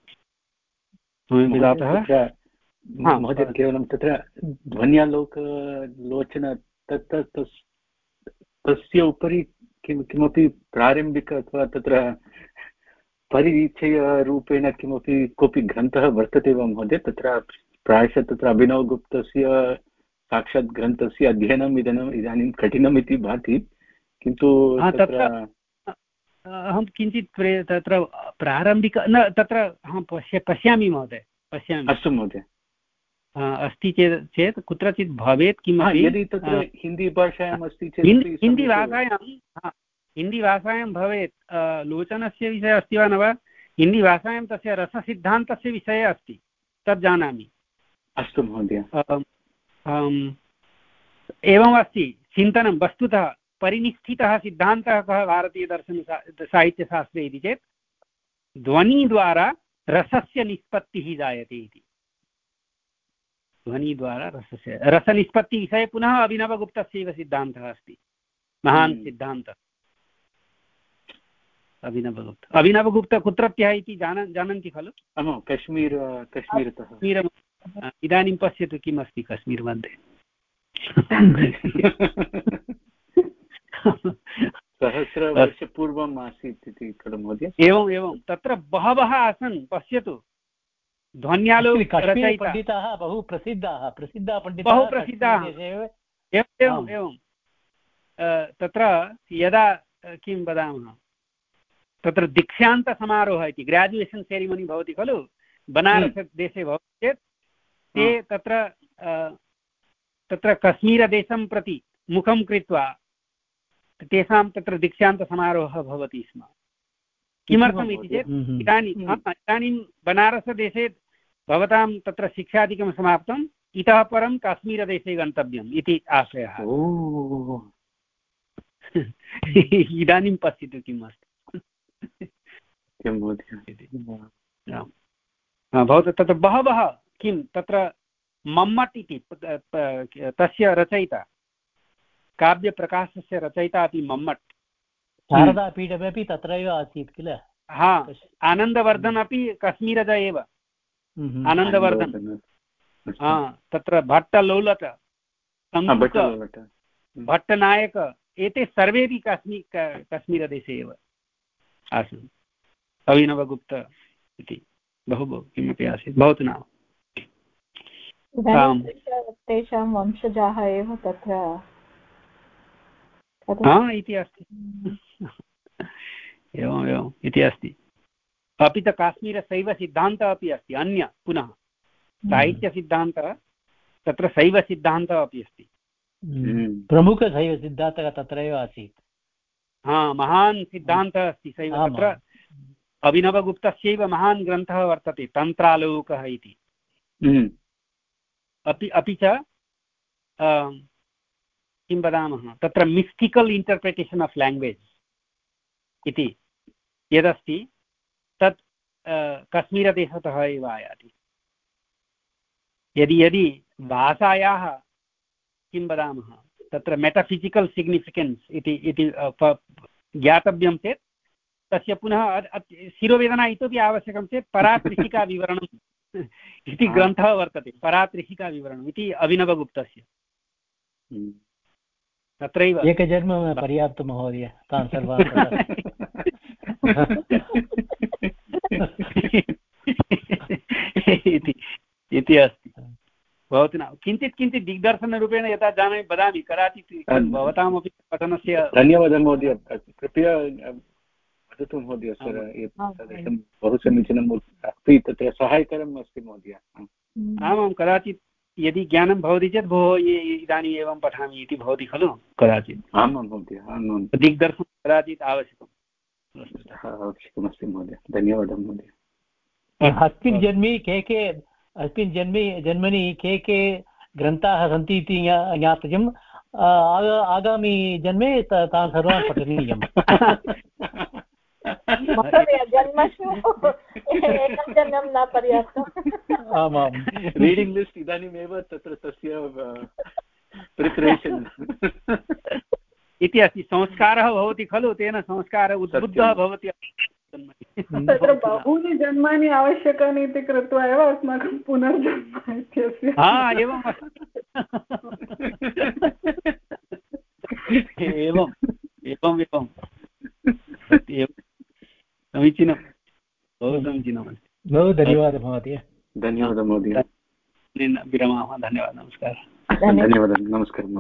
महोदय, केवलं तत्र ध्वन्यालोक लोचन तत् तस्य उपरि किं किमपि प्रारम्भिक अथवा तत्र परिचयरूपेण किमपि कोऽपि ग्रन्थः वर्तते वा महोदय? तत्र प्रायशः तत्र अभिनवगुप्तस्य साक्षात् ग्रन्थस्य अध्ययनम् इदानीम् इदानीं कठिनम् इति भाति, किन्तु तत्र अहं किञ्चित् तत्र प्रारम्भिक न तत्र अहं पश्य पश्यामि महोदय, पश्यामि। अस्तु महोदय। अस्ति चेत् चेत् कुत्रचित् भवेत् किमपि। यदि तत्र हिन्दीभाषायाम् अस्ति चेत् हिन्दीभाषायां हिन्दीभाषायां भवेत्। लोचनस्य विषयः अस्ति वा न वा? हिन्दीभाषायां तस्य रससिद्धान्तस्य विषये अस्ति, तत् जानामि। अस्तु महोदय। एवम् अस्ति चिन्तनं। वस्तुतः परिनिष्ठितः सिद्धान्तः कः भारतीयदर्शन साहित्यशास्त्रे इति चेत् ध्वनिद्वारा रसस्य निष्पत्तिः जायते इति। ध्वनिद्वारा रसस्य रसनिष्पत्तिविषये पुनः अभिनवगुप्तस्यैव सिद्धान्तः अस्ति, महान् सिद्धान्तः। अभिनवगुप्त अभिनवगुप्त कुत्रत्यः इति जान जानन्ति खलु? कश्मीर कश्मीरतः। इदानीं पश्यतु किम् अस्ति कश्मीर् मध्ये। सहस्रवर्षपूर्वम् आसीत् इति खलु महोदय? एवम् एवं तत्र बहवः आसन्। पश्यतु, ध्वन्यालो पण्डिताः बहु प्रसिद्धाः प्रसिद्धाः पण्डिताः बहु प्रसिद्धाः एवम् एवं तत्र यदा किं वदामः तत्र दीक्षान्तसमारोहः इति ग्राजुयेशन् सेरिमनी भवति खलु बनारसदेशे भवति चेत् ते तत्र तत्र कश्मीरदेशं प्रति मुखं कृत्वा तेषां तत्र दीक्षान्तसमारोहः भवति स्म। किमर्थम् इति चेत् इदानीं इदानीं बनारसदेशे भवतां तत्र शिक्षादिकं समाप्तम् इतः परं काश्मीरदेशे गन्तव्यम् इति आशयः। इदानीं पश्यतु किम् अस्ति भवतः तत्र बहवः किं तत्र मम्मट् इति तस्य रचयिता काव्यप्रकाशस्य रचयिता अपि मम्मट् शारदापीठमपि तत्रैव आसीत् किल। हा आनन्दवर्धन अपि कश्मीरज एव आनन्दवर्धन हा तत्र भट्टलोलट भट्टनायक एते सर्वेपि काश्मीर कश्मीरदेशे एव आसन्। अभिनवगुप्त इति बहु बहु किमपि आसीत् भवतु नाम तेषां वंशजाः एव तत्र हा इति अस्ति एवम् एवम् इति अस्ति। अपि च काश्मीरशैवसिद्धान्तः अपि अस्ति अन्य पुनः साहित्यसिद्धान्तः तत्र शैवसिद्धान्तः अपि अस्ति प्रमुखशैवसिद्धान्तः तत्रैव आसीत्। हा महान् सिद्धान्तः अस्ति शैव तत्र अभिनवगुप्तस्यैव महान् ग्रन्थः वर्तते तन्त्रालोकः इति। अपि अपि च किं वदामः तत्र मिस्टिकल् इण्टर्प्रिटेशन् आफ् लाङ्ग्वेज् इति यदस्ति तत् कश्मीरदेशतः एव आयाति। यदि यदि भाषायाः किं वदामः तत्र मेटाफिसिकल् सिग्निफिकेन्स् इति इति ज्ञातव्यं चेत् तस्य पुनः शिरोवेदना इतोपि आवश्यकं चेत् परात्रिशिकाविवरणम् इति ग्रन्थः वर्तते परात्रिशिकाविवरणम् इति अभिनवगुप्तस्य। तत्रैव एकजन्म पर्याप्तं महोदय तान् सर्वान् इति अस्ति। भवतु न किञ्चित् किञ्चित् दिग्दर्शनरूपेण यथा जानामि वदामि कदाचित् भवतामपि पठनस्य। धन्यवादः महोदय कृपया वदतु महोदय तादृशं बहु समीचीनम् अस्ति तत्र सहायकरम् अस्ति महोदय। आमां कदाचित् यदि ज्ञानं भवति चेत् भोः इदानीम् एवं पठामि इति भवति खलु कदाचित्। आमां महोदय आमां दिग्दर्शनं कदाचित् आवश्यकम् आवश्यकमस्ति महोदय। धन्यवादः महोदय। अस्मिन् जन्मे के के अस्मिन् जन्मे जन्मनि के के ग्रन्थाः सन्ति इति ज्ञातव्यम्। आगामि जन्मे तान् सर्वान् पठनीयम्। जन्मसु एकं जन्मं न पर्याप्तम्। आमां रीडिङ्ग् लिस्ट् इदानीमेव तत्र तस्य प्रिपरेशन् इति अस्ति। संस्कारः भवति खलु तेन संस्कारः उद्बुद्धः भवति। तत्र बहूनि जन्मानि आवश्यकानि इति कृत्वा एव अस्माकं पुनर्जन्म इत्यस्य। हा एवम् एवम् एवम् एवं समीचीनं बहु समीचीनमस्ति। बहु धन्यवादः महोदय। धन्यवादः महोदय। विरमामः। धन्यवादः नमस्कारः। धन्यवादः नमस्कारः।